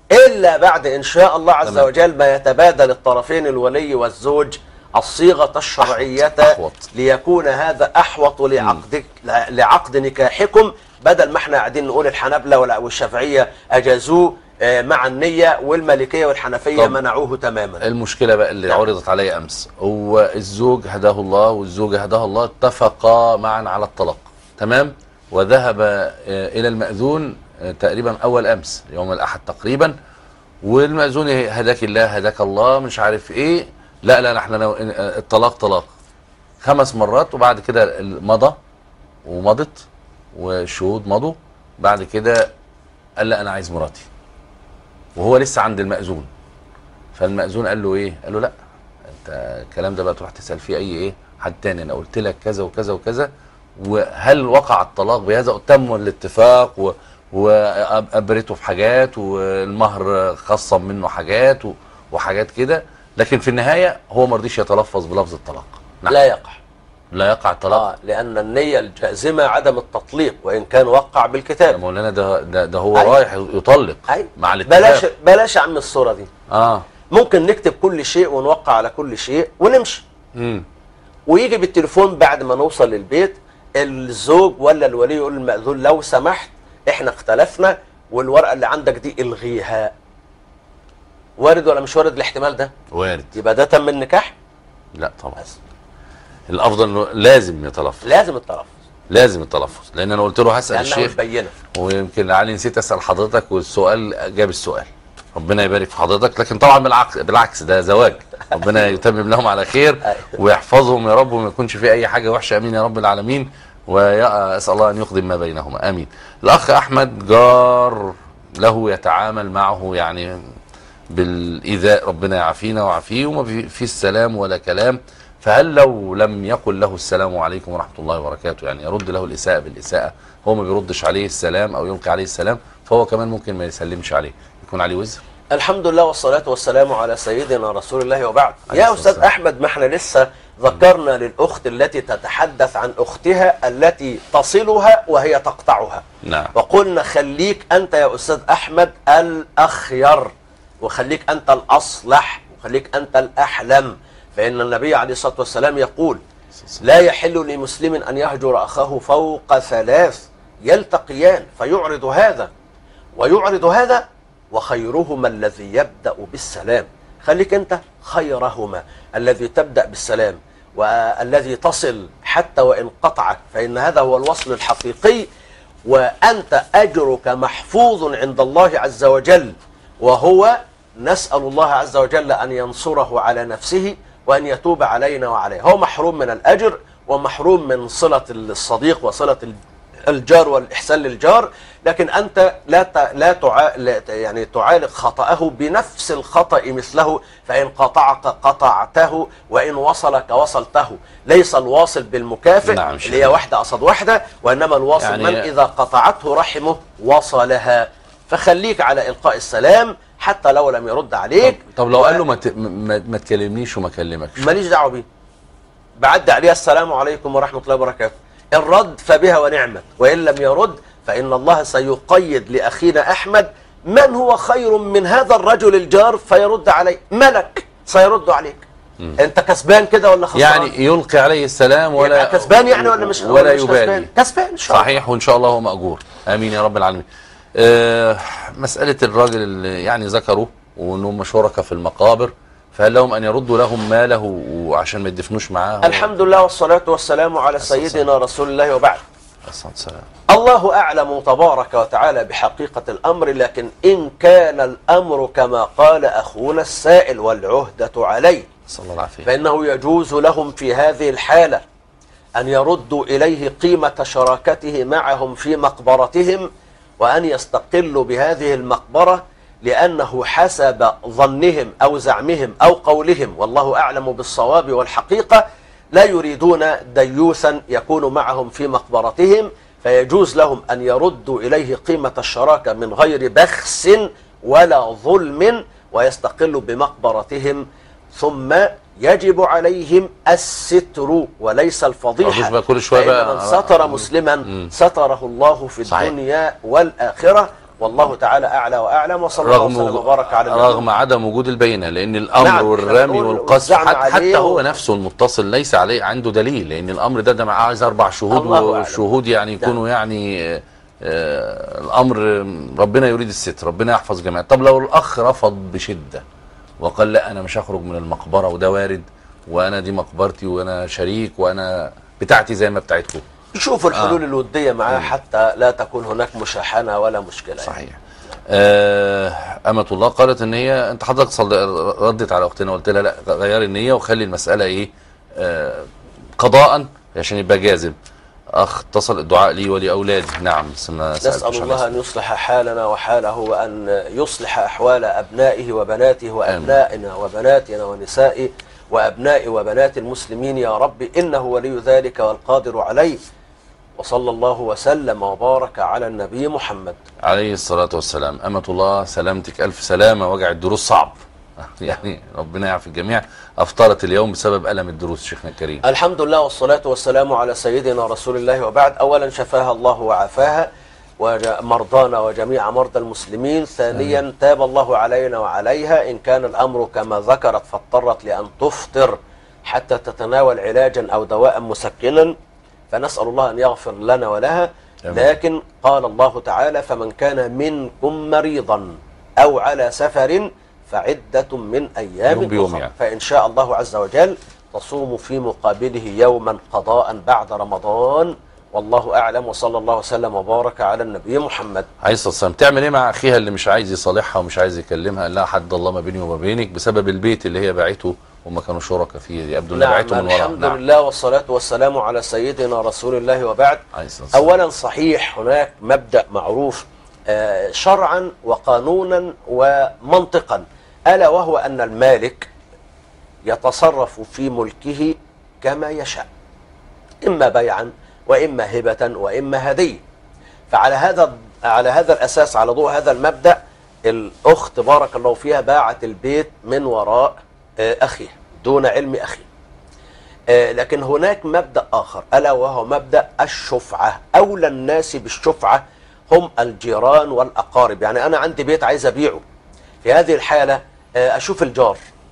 إلا بعد إن شاء الله عز تمام. وجل ما يتبادل الطرفين الولي والزوج الصيغة الشرعية أحوط. ليكون هذا أحوط لعقد نكاحكم، بدل ما احنا قاعدين نقول الحنابلة والشافعية أجازوه مع النية، والمالكية والحنفية منعوه تماما. المشكلة بقى اللي عرضت علي أمس، هو الزوج هداه الله والزوجة هداها الله اتفقا معا على الطلاق، تمام، وذهب إلى المأذون تقريبا أول أمس يوم الأحد تقريبا، والمأذون هداك الله هداك الله مش عارف إيه، لا احنا الطلاق طلاق 5 مرات، وبعد كده مضى ومضت والشهود مضوا، بعد كده قال لا أنا عايز مراتي، وهو لسه عند المأذون. فالمأذون قال له ايه؟ قال له لا انت الكلام ده بقى تروح تسأل فيه اي حد تاني، انا قلت لك كذا وكذا وكذا، وهل وقع الطلاق بهذا؟ تم الاتفاق وابرته في حاجات، والمهر خصم منه حاجات وحاجات كده، لكن في النهاية هو ما رضيش يتلفظ بلفظ الطلاق. نعم. لا يقع الطلاق. لأن النية الجازمة عدم التطليق وإن كان وقع بالكتاب. يا مولانا ده هو رايح يطلق مع الاتفاق. بلاش يا عم الصورة دي. ممكن نكتب كل شيء ونوقع على كل شيء ونمشي. ويجي بالتليفون بعد ما نوصل للبيت الزوج ولا الولي يقول للمأذون لو سمحت احنا اختلفنا والورقة اللي عندك دي الغيها. وارد ولا مش وارد الاحتمال ده؟ وارد. يبقى ده تم النكاح؟ لا طبعا. الافضل انه لازم يتلفظ. لازم التلفظ، لان انا قلت له هسال الشيخ ويمكن لعلي نسيت اسال حضرتك والسؤال جاب السؤال. ربنا يبارك في حضرتك، لكن طبعا بالعكس ده زواج، ربنا يتمم لهم على خير ويحفظهم يا رب وما يكونش في اي حاجه وحشه، امين يا رب العالمين، واسال الله ان يقضي ما بينهما، امين. الاخ احمد جار له يتعامل معه يعني بالايذاء، ربنا يعافينا ويعافيه، وما في السلام ولا كلام، فهل لو لم يقل له السلام عليكم ورحمة الله وبركاته يعني يرد له الإساءة بالإساءة، هو ما بيردش عليه السلام أو يلقي عليه السلام، فهو كمان ممكن ما يسلمش عليه، يكون عليه وزر؟ الحمد لله والصلاة والسلام على سيدنا رسول الله وبعد. يا أستاذ أحمد، ما احنا لسه ذكرنا للأخت التي تتحدث عن أختها التي تصلها وهي تقطعها. نعم. وقلنا خليك أنت يا أستاذ أحمد الأخير، وخليك أنت الأصلح، وخليك أنت الأحلم، فإن النبي عليه الصلاة والسلام يقول لا يحل لمسلم أن يهجر أخاه فوق 3 يلتقيان فيعرض هذا ويعرض هذا وخيرهما الذي يبدأ بالسلام. خليك أنت خيرهما الذي تبدأ بالسلام والذي تصل حتى وإن قطعك، فإن هذا هو الوصل الحقيقي، وأنت أجرك محفوظ عند الله عز وجل، وهو نسأل الله عز وجل أن ينصره على نفسه وأن يتوب علينا وعليه. هو محروم من الأجر ومحروم من صلة الصديق وصلة الجار والإحسان للجار، لكن أنت لا تعالج خطأه بنفس الخطأ مثله، فإن قطعك قطعته وإن وصلك وصلته. ليس الواصل بالمكافئ اللي هي واحدة قصد واحدة، وإنما الواصل يعني من إذا قطعته رحمه وصلها. فخليك على إلقاء السلام حتى لو لم يرد عليك. طب لو قال له ما تكلمنيش وما كلمكش، ماليش دعوه بيه، بعد عليه السلام عليكم ورحمه الله وبركاته، ان رد فبها ونعمت، وان لم يرد فان الله سيقيد لاخينا احمد من هو خير من هذا الرجل الجار فيرد عليه، ملك سيرد عليك. انت كسبان كده ولا خسران؟ يعني يلقي عليه السلام ولا كسبان يعني ولا مش ولا يبالي؟ كسبان ان شاء الله. صحيح، وان شاء الله هو مأجور، امين يا رب العالمين. مسألة الراجل اللي يعني ذكروا وانهم شركاء في المقابر، فهل لهم ان يردوا لهم ماله وعشان ما يدفنوش معاه؟ الحمد لله والصلاة والسلام على سيدنا رسول الله وبعد. السلام. الله أعلم تبارك وتعالى بحقيقة الأمر، لكن إن كان الأمر كما قال أخونا السائل والعهدة عليه صلى الله عليه وسلم، فإنه يجوز لهم في هذه الحالة أن يردوا إليه قيمة شراكته معهم في مقبرتهم، وأن يستقلوا بهذه المقبرة، لأنه حسب ظنهم أو زعمهم أو قولهم، والله أعلم بالصواب والحقيقة، لا يريدون ديوثا يكون معهم في مقبرتهم، فيجوز لهم أن يردوا إليه قيمة الشراكة من غير بخس ولا ظلم، ويستقلوا بمقبرتهم. ثم يجب عليهم الستر وليس الفضيحة، كل شوية فإن من ستر مسلما ستره الله في الدنيا والآخرة، والله تعالى اعلى واعلم، وصلى الله وسلم وبارك على النبي. رغم عدم وجود البينه، لان الامر نعم، والرمي والقذف حتى هو و... نفسه المتصل ليس عليه عنده دليل، لان الامر ده معاه عايز 4 شهود، والشهود يعني يكونوا يعني الامر ربنا يريد الستر، ربنا يحفظ جميعا. طب لو الاخ رفض بشده وقال لا انا مش هخرج من المقبره، وده وارد، وانا دي مقبرتي وانا شريك وانا بتاعتي زي ما بتاعتكم، شوفوا الحلول الوديه معاه حتى لا تكون هناك مشاحنه ولا مشكله. صحيح. أمة الله قالت ان هي انت حضرتك ردت على اختنا وقلت لها لا غيري النيه وخلي المساله ايه قضاء عشان يبقى جاذب. اخ اتصل الدعاء لي ولاولادي. نعم. نسال الله ان يصلح حالنا وحاله، وان يصلح احوال ابنائه وبناته وابنائنا وبناتنا ونسائه وابناء وبنات المسلمين يا رب، انه ولي ذلك والقادر عليه. وصلى الله وسلم وبارك على النبي محمد عليه الصلاة والسلام. أمة الله سلامتك ألف سلامة، وجع الدروس صعب يعني ربنا يعافي الجميع. أفطرت اليوم بسبب ألم الدروس شيخنا الكريم. الحمد لله والصلاة والسلام على سيدنا رسول الله، وبعد. أولا شفاها الله وعافاها ومرضانا وجميع مرضى المسلمين. ثانيا تاب الله علينا وعليها، إن كان الأمر كما ذكرت فاضطرت لأن تفطر حتى تتناول علاجا أو دواء مسكنا، فنسأل الله أن يغفر لنا ولها. لكن قال الله تعالى فمن كان منكم مريضا أو على سفر فعدة من أيام أخرى، يعني. فإن شاء الله عز وجل تصوم في مقابله يوما قضاء بعد رمضان، والله أعلم. وصلى الله وسلم وبارك على النبي محمد عليه الصلاة والسلام. تعمل إيه مع أخيها اللي مش عايز يصالحها ومش عايز يكلمها؟ قال لها حد الله ما بيني وما بينك بسبب البيت اللي هي باعته وهم كانوا شركاء فيه، يبدو ان باعته من وراء. الحمد لله والصلاة والسلام على سيدنا رسول الله، وبعد. أولا صحيح هناك مبدأ معروف شرعا وقانونا ومنطقا، ألا وهو أن المالك يتصرف في ملكه كما يشاء، إما بيعا وإما هبة وإما هدية. فعلى هذا الأساس، على ضوء هذا المبدأ، الأخت بارك الله فيها باعت البيت من وراء أخيه دون علم أخيه. لكن هناك مبدأ آخر، ألا وهو مبدأ الشفعة. أولى الناس بالشفعة هم الجيران والأقارب. يعني أنا عندي بيت عايز أبيعه، في هذه الحالة أشوف الجار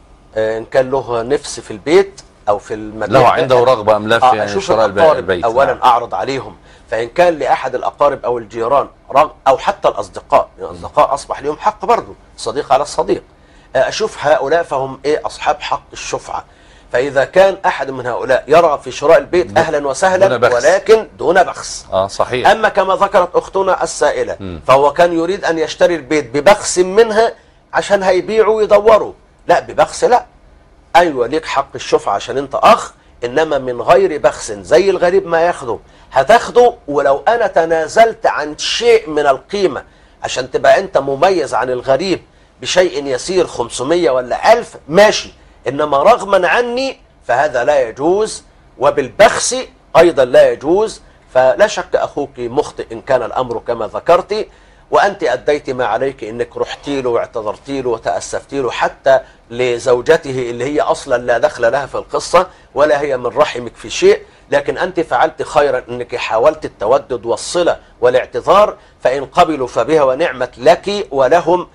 إن كان له نفس في البيت أو في المكان، له عنده رغبة أم لا في أشوف شراء البيت. أولا أعرض عليهم، فإن كان لأحد الأقارب أو الجيران أو حتى الأصدقاء، يعني الأصدقاء أصبح لهم حق برضه، الصديق على الصديق، أشوف هؤلاء فهم أصحاب حق الشفعة. فإذا كان أحد من هؤلاء يرغب في شراء البيت أهلا وسهلا، ولكن دون بخس. صحيح. أما كما ذكرت أختنا السائلة، فهو كان يريد أن يشتري البيت ببخس منها عشان هيبيعوا ويدوروا، لا ببخس لا. أيوة ليك حق الشفعة عشان أنت أخ، إنما من غير بخس، زي الغريب ما ياخده هتاخده. ولو أنا تنازلت عن شيء من القيمة عشان تبقى أنت مميز عن الغريب بشيء يسير 500 ولا 1000 ماشي، إنما رغما عني فهذا لا يجوز، وبالبخس أيضا لا يجوز. فلا شك أخوك مخطئ إن كان الأمر كما ذكرت، وأنت أديت ما عليك، إنك رحتي له واعتذرتي له وتأسفتي له، حتى لزوجته اللي هي أصلا لا دخل لها في القصة ولا هي من رحمك في شيء. لكن أنت فعلت خيرا إنك حاولت التودد والصلة والاعتذار، فإن قبلوا فبها ونعمت لك ولهم،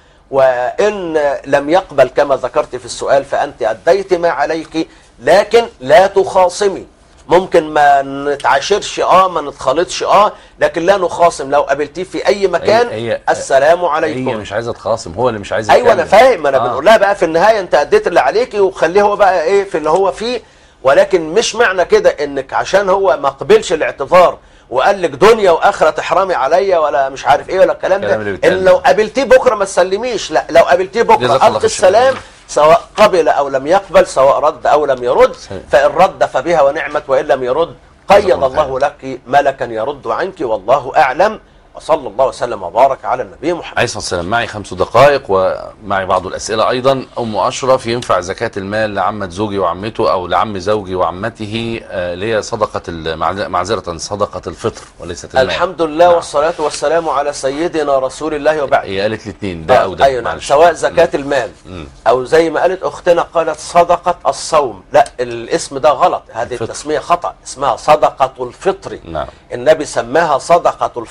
وإن لم يقبل كما ذكرت في السؤال فأنت أديت ما عليك. لكن لا تخاصمي، ممكن ما نتعاشرش ما نتخالطش لكن لا نخاصم. لو قابلتيه في أي مكان السلام عليكم. هي مش عايزة تخاصم، هو اللي مش عايز أيوة أنا فاهم، أنا بنقول لها بقى في النهاية أنت أديت اللي عليك وخليه هو بقى في اللي هو فيه. ولكن مش معنى كده إنك عشان هو ما قبلش الاعتذار وقال لك دنيا واخره تحرمي عليا ولا مش عارف ايه ولا الكلام ده، ان لو قابلتيه بكره ما تسلميش. لا، لو قابلتيه بكره القي السلام، سواء قبل او لم يقبل، سواء رد او لم يرد. فان رد فبها ونعمت، وان لم يرد قيد الله لك ملكا يرد عنك، والله اعلم. وصلى الله وسلم وبارك على النبي محمد عليه الصلاة والسلام. معي 5 دقائق ومعي بعض الأسئلة أيضا. أم أشرف، ينفع زكاة المال لعمة زوجي وعمته أو لعم زوجي وعمته اللي هي صدقة معذرة صدقة الفطر وليست المال؟ الحمد لله والصلاة والسلام على سيدنا رسول الله، وبعد. هي قالت الاثنين ده أو ده. أيوة نعم. سواء زكاة المال أو زي ما قالت أختنا قالت صدقة الصوم، لا الاسم ده غلط، هذه التسمية خطأ، اسمها صدقة الفطر. نعم. النبي سماها صدقة الفطر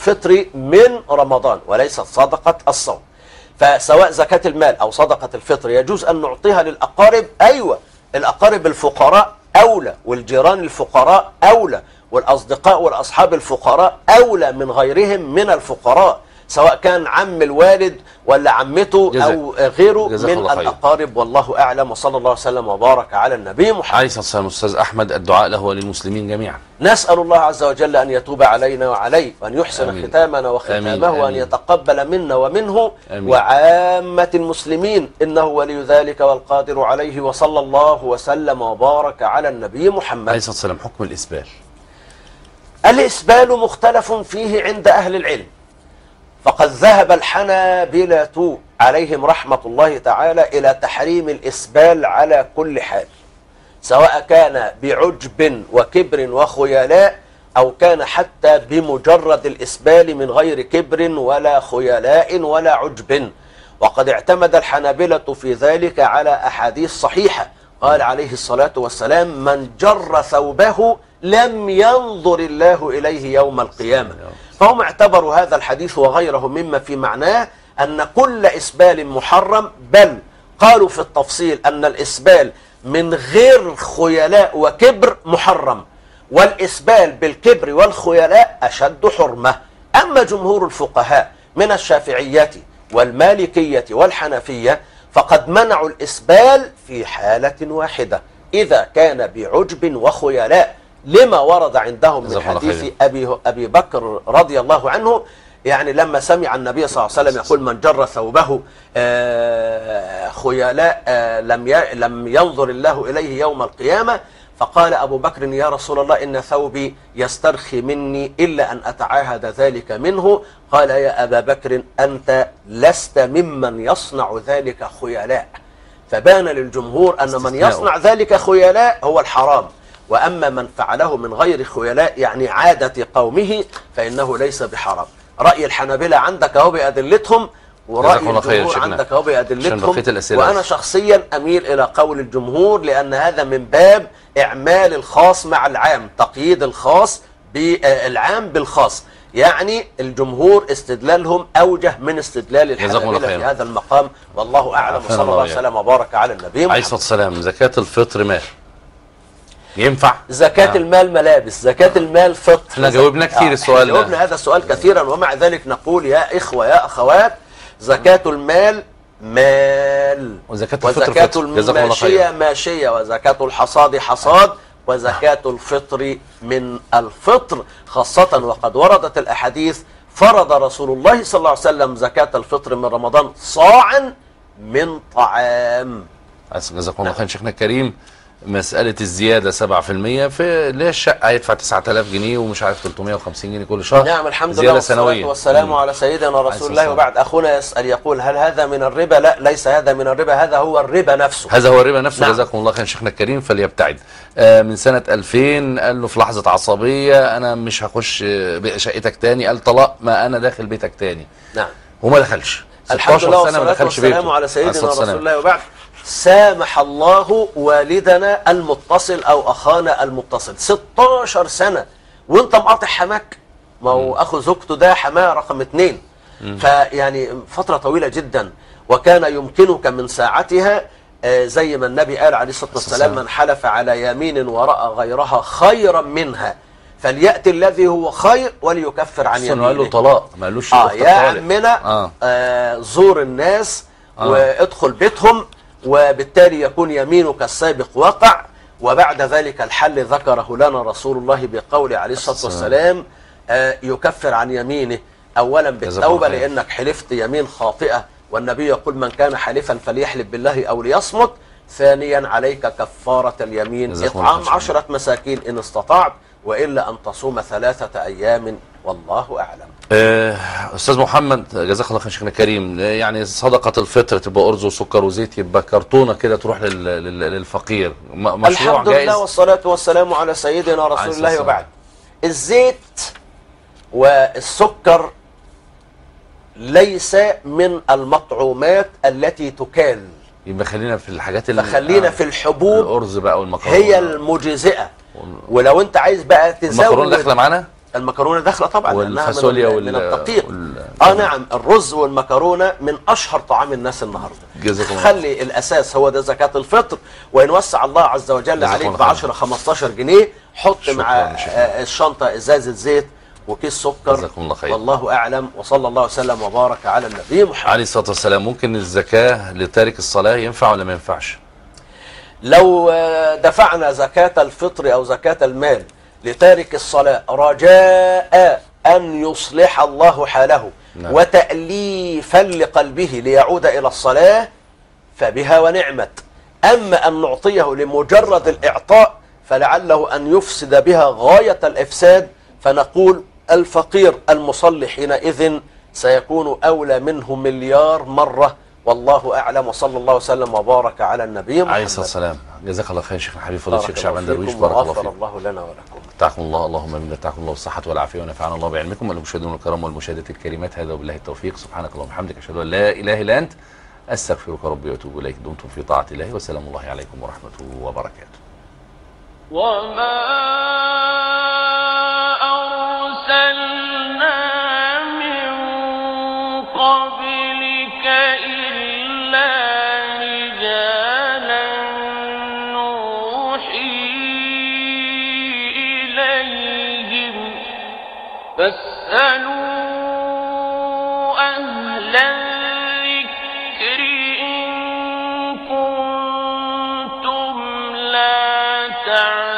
من رمضان وليست صدقة الصوم. فسواء زكاة المال أو صدقة الفطر يجوز أن نعطيها للأقارب. أيوة، الأقارب الفقراء أولى، والجيران الفقراء أولى، والأصدقاء والأصحاب الفقراء أولى من غيرهم من الفقراء، سواء كان عم الوالد ولا عمته أو غيره من الأقارب. والله أعلم، وصلى الله وسلم وبارك على النبي محمد عليه الصلاة والسلام. أستاذ أحمد، الدعاء له وللمسلمين جميعا. نسأل الله عز وجل أن يتوب علينا وعليه، وأن يحسن ختامنا وختامه، وأن يتقبل منا ومنه وعامة المسلمين، إنه ولي ذلك والقادر عليه. وصلى الله وسلم وبارك على النبي محمد عليه الصلاة والسلام. حكم الإسبال. الإسبال مختلف فيه عند أهل العلم، فقد ذهب الحنابلة عليهم رحمة الله تعالى إلى تحريم الإسبال على كل حال، سواء كان بعجب وكبر وخيلاء، أو كان حتى بمجرد الإسبال من غير كبر ولا خيلاء ولا عجب. وقد اعتمد الحنابلة في ذلك على أحاديث صحيحة، قال عليه الصلاة والسلام: من جر ثوبه لم ينظر الله إليه يوم القيامة. فهم اعتبروا هذا الحديث وغيره مما في معناه أن كل إسبال محرم، بل قالوا في التفصيل أن الإسبال من غير خيلاء وكبر محرم، والإسبال بالكبر والخيلاء أشد حرمة. أما جمهور الفقهاء من الشافعية والمالكية والحنفية فقد منعوا الإسبال في حالة واحدة، إذا كان بعجب وخيلاء، لما ورد عندهم من حديث أبي بكر رضي الله عنه، يعني لما سمع النبي صلى الله عليه وسلم يقول: من جر ثوبه خيلاء لم ينظر الله إليه يوم القيامة. فقال أبو بكر: يا رسول الله، إن ثوبي يسترخي مني إلا أن أتعاهد ذلك منه. قال: يا أبا بكر، أنت لست ممن يصنع ذلك خيلاء. فبان للجمهور أن من يصنع ذلك خيلاء هو الحرام، وأما من فعله من غير خيلاء يعني عادة قومه فإنه ليس بحرام. رأي الحنابلة عندك اهو بأدلتهم، ورأي الجمهور عندك اهو بأدلتهم، وأنا شخصيا أميل إلى قول الجمهور، لأن هذا من باب إعمال الخاص مع العام، تقييد الخاص بالعام بالخاص. يعني الجمهور استدلالهم أوجه من استدلال الحنابلة في هذا المقام، والله أعلم. وصلى الله وسلم وبارك على النبي محمد عليه الصلاة والسلام. زكاة الفطر مال ينفع؟ زكاة المال ملابس، زكاة المال فطر. احنا جاوبنا كثير السؤال ده، جاوبنا هذا السؤال كثيرا، ومع ذلك نقول يا إخوة يا أخوات: زكاة المال مال، وزكاة الماشية ماشية، وزكاة الحصاد حصاد، وزكاة الفطر من الفطر، خاصة وقد وردت الأحاديث: فرض رسول الله صلى الله عليه وسلم زكاة الفطر من رمضان صاعا من طعام. جزاكم الله خير شيخنا الكريم. مسألة الزيادة 7% في اللي هي الشقة هيدفع 9000 جنيه ومش عارف 350 جنيه كل شهر. نعم، الحمد لله والصلاة والسلام على سيدنا رسول الله. وبعد أخونا يسأل يقول: هل هذا من الربا؟ لا، ليس هذا من الربا، هذا هو الربا نفسه. هذا هو الربا نفسه. نعم. جزاكم الله خير شيخنا الكريم. فليبتعد. من سنة 2000 قال له في لحظة عصبية: أنا مش هخش شقتك تاني. قال: طلاق، ما أنا داخل بيتك تاني. نعم. وما دخلش. الحمد لله والصلاة والسلام على سيدنا رسول الله. وبعد: سامح الله والدنا المتصل أو أخانا المتصل 16 سنة وانت مقاطع حماك. ما هو أخو زوجته ده حماه رقم 2. فيعني فترة طويلة جدا، وكان يمكنك من ساعتها زي ما النبي قال عليه الصلاة والسلام: من حلف على يمين ورأى غيرها خيرا منها فليأتي الذي هو خير وليكفر عن يمينه. قال له طلاق، ما قالوش يا عمنا زور الناس وادخل بيتهم، وبالتالي يكون يمينك السابق وقع. وبعد ذلك الحل ذكره لنا رسول الله بقوله عليه الصلاة والسلام: يكفر عن يمينه أولا بالتوبة لأنك حلفت يمين خاطئة، والنبي يقول: من كان حلفا فليحلف بالله أو ليصمت. ثانيا عليك كفارة اليمين، إطعام 10 مساكين إن استطعت، وإلا أن تصوم 3 أيام، والله أعلم. أستاذ محمد، جزاك الله خير شيخنا الكريم. يعني صدقة الفطر تبقى أرز وسكر وزيت، يبقى كرتونة كده تروح للفقير، مشروع الحمد جائز. لله والصلاة والسلام على سيدنا رسول الله. وبعد: الزيت والسكر ليس من المطعومات التي تكال، يبقى خلينا في الحاجات فخلينا في الحبوب، الأرز بقى والمكرونة هي المجزئة. ولو انت عايز بقى تزود، المكرونة داخلة معانا؟ المكرونه داخله طبعا لانها والفاصوليا من الدقيق. نعم، الرز والمكرونه من اشهر طعام الناس النهارده. جزاكم الله. خلي الاساس هو ده زكاه الفطر، وان وسع الله عز وجل عليك ب 10 15 جنيه حط مع الشنطه ازازه زيت وكيس سكر. جزاكم الله خير. والله اعلم، وصلى الله وسلم وبارك على النبي محمد عليه الصلاه والسلام. ممكن الزكاه لتارك الصلاه ينفع ولا ما ينفعش؟ لو دفعنا زكاه الفطر او زكاه المال لتارك الصلاه رجاء ان يصلح الله حاله نعم. وتأليفا لقلبه ليعود الى الصلاه فبها ونعمت. اما ان نعطيه لمجرد الاعطاء فلعله ان يفسد بها غايه الافساد، فنقول الفقير المصلي حينئذ سيكون أولى منه مليار مرة، والله أعلم. وصلى الله وسلم وبارك على النبي محمد عليه الصلاة والسلام. جزاك الله خير شيخنا الحبيب فضيلة الشيخ شعبان درويش، بارك الله فيكم. الله لنا ولكم. متعكم الله، اللهم امين. متعكم الله بالصحة والعافية ونفعنا الله بعلمكم. المشاهدون الكرام والمشاهدات الكريمات، هذا وبالله التوفيق. سبحانك اللهم وبحمدك، أشهد أن لا إله إلا أنت، أستغفرك ربي وأتوب إليك. دمتم في طاعة الله، وسلام الله عليكم ورحمته وبركاته. وما أرسلنا من قبلك إلا رجالا نوحي إليهم فاسألوا أهل الذكر إن كنتم لا تعلمون.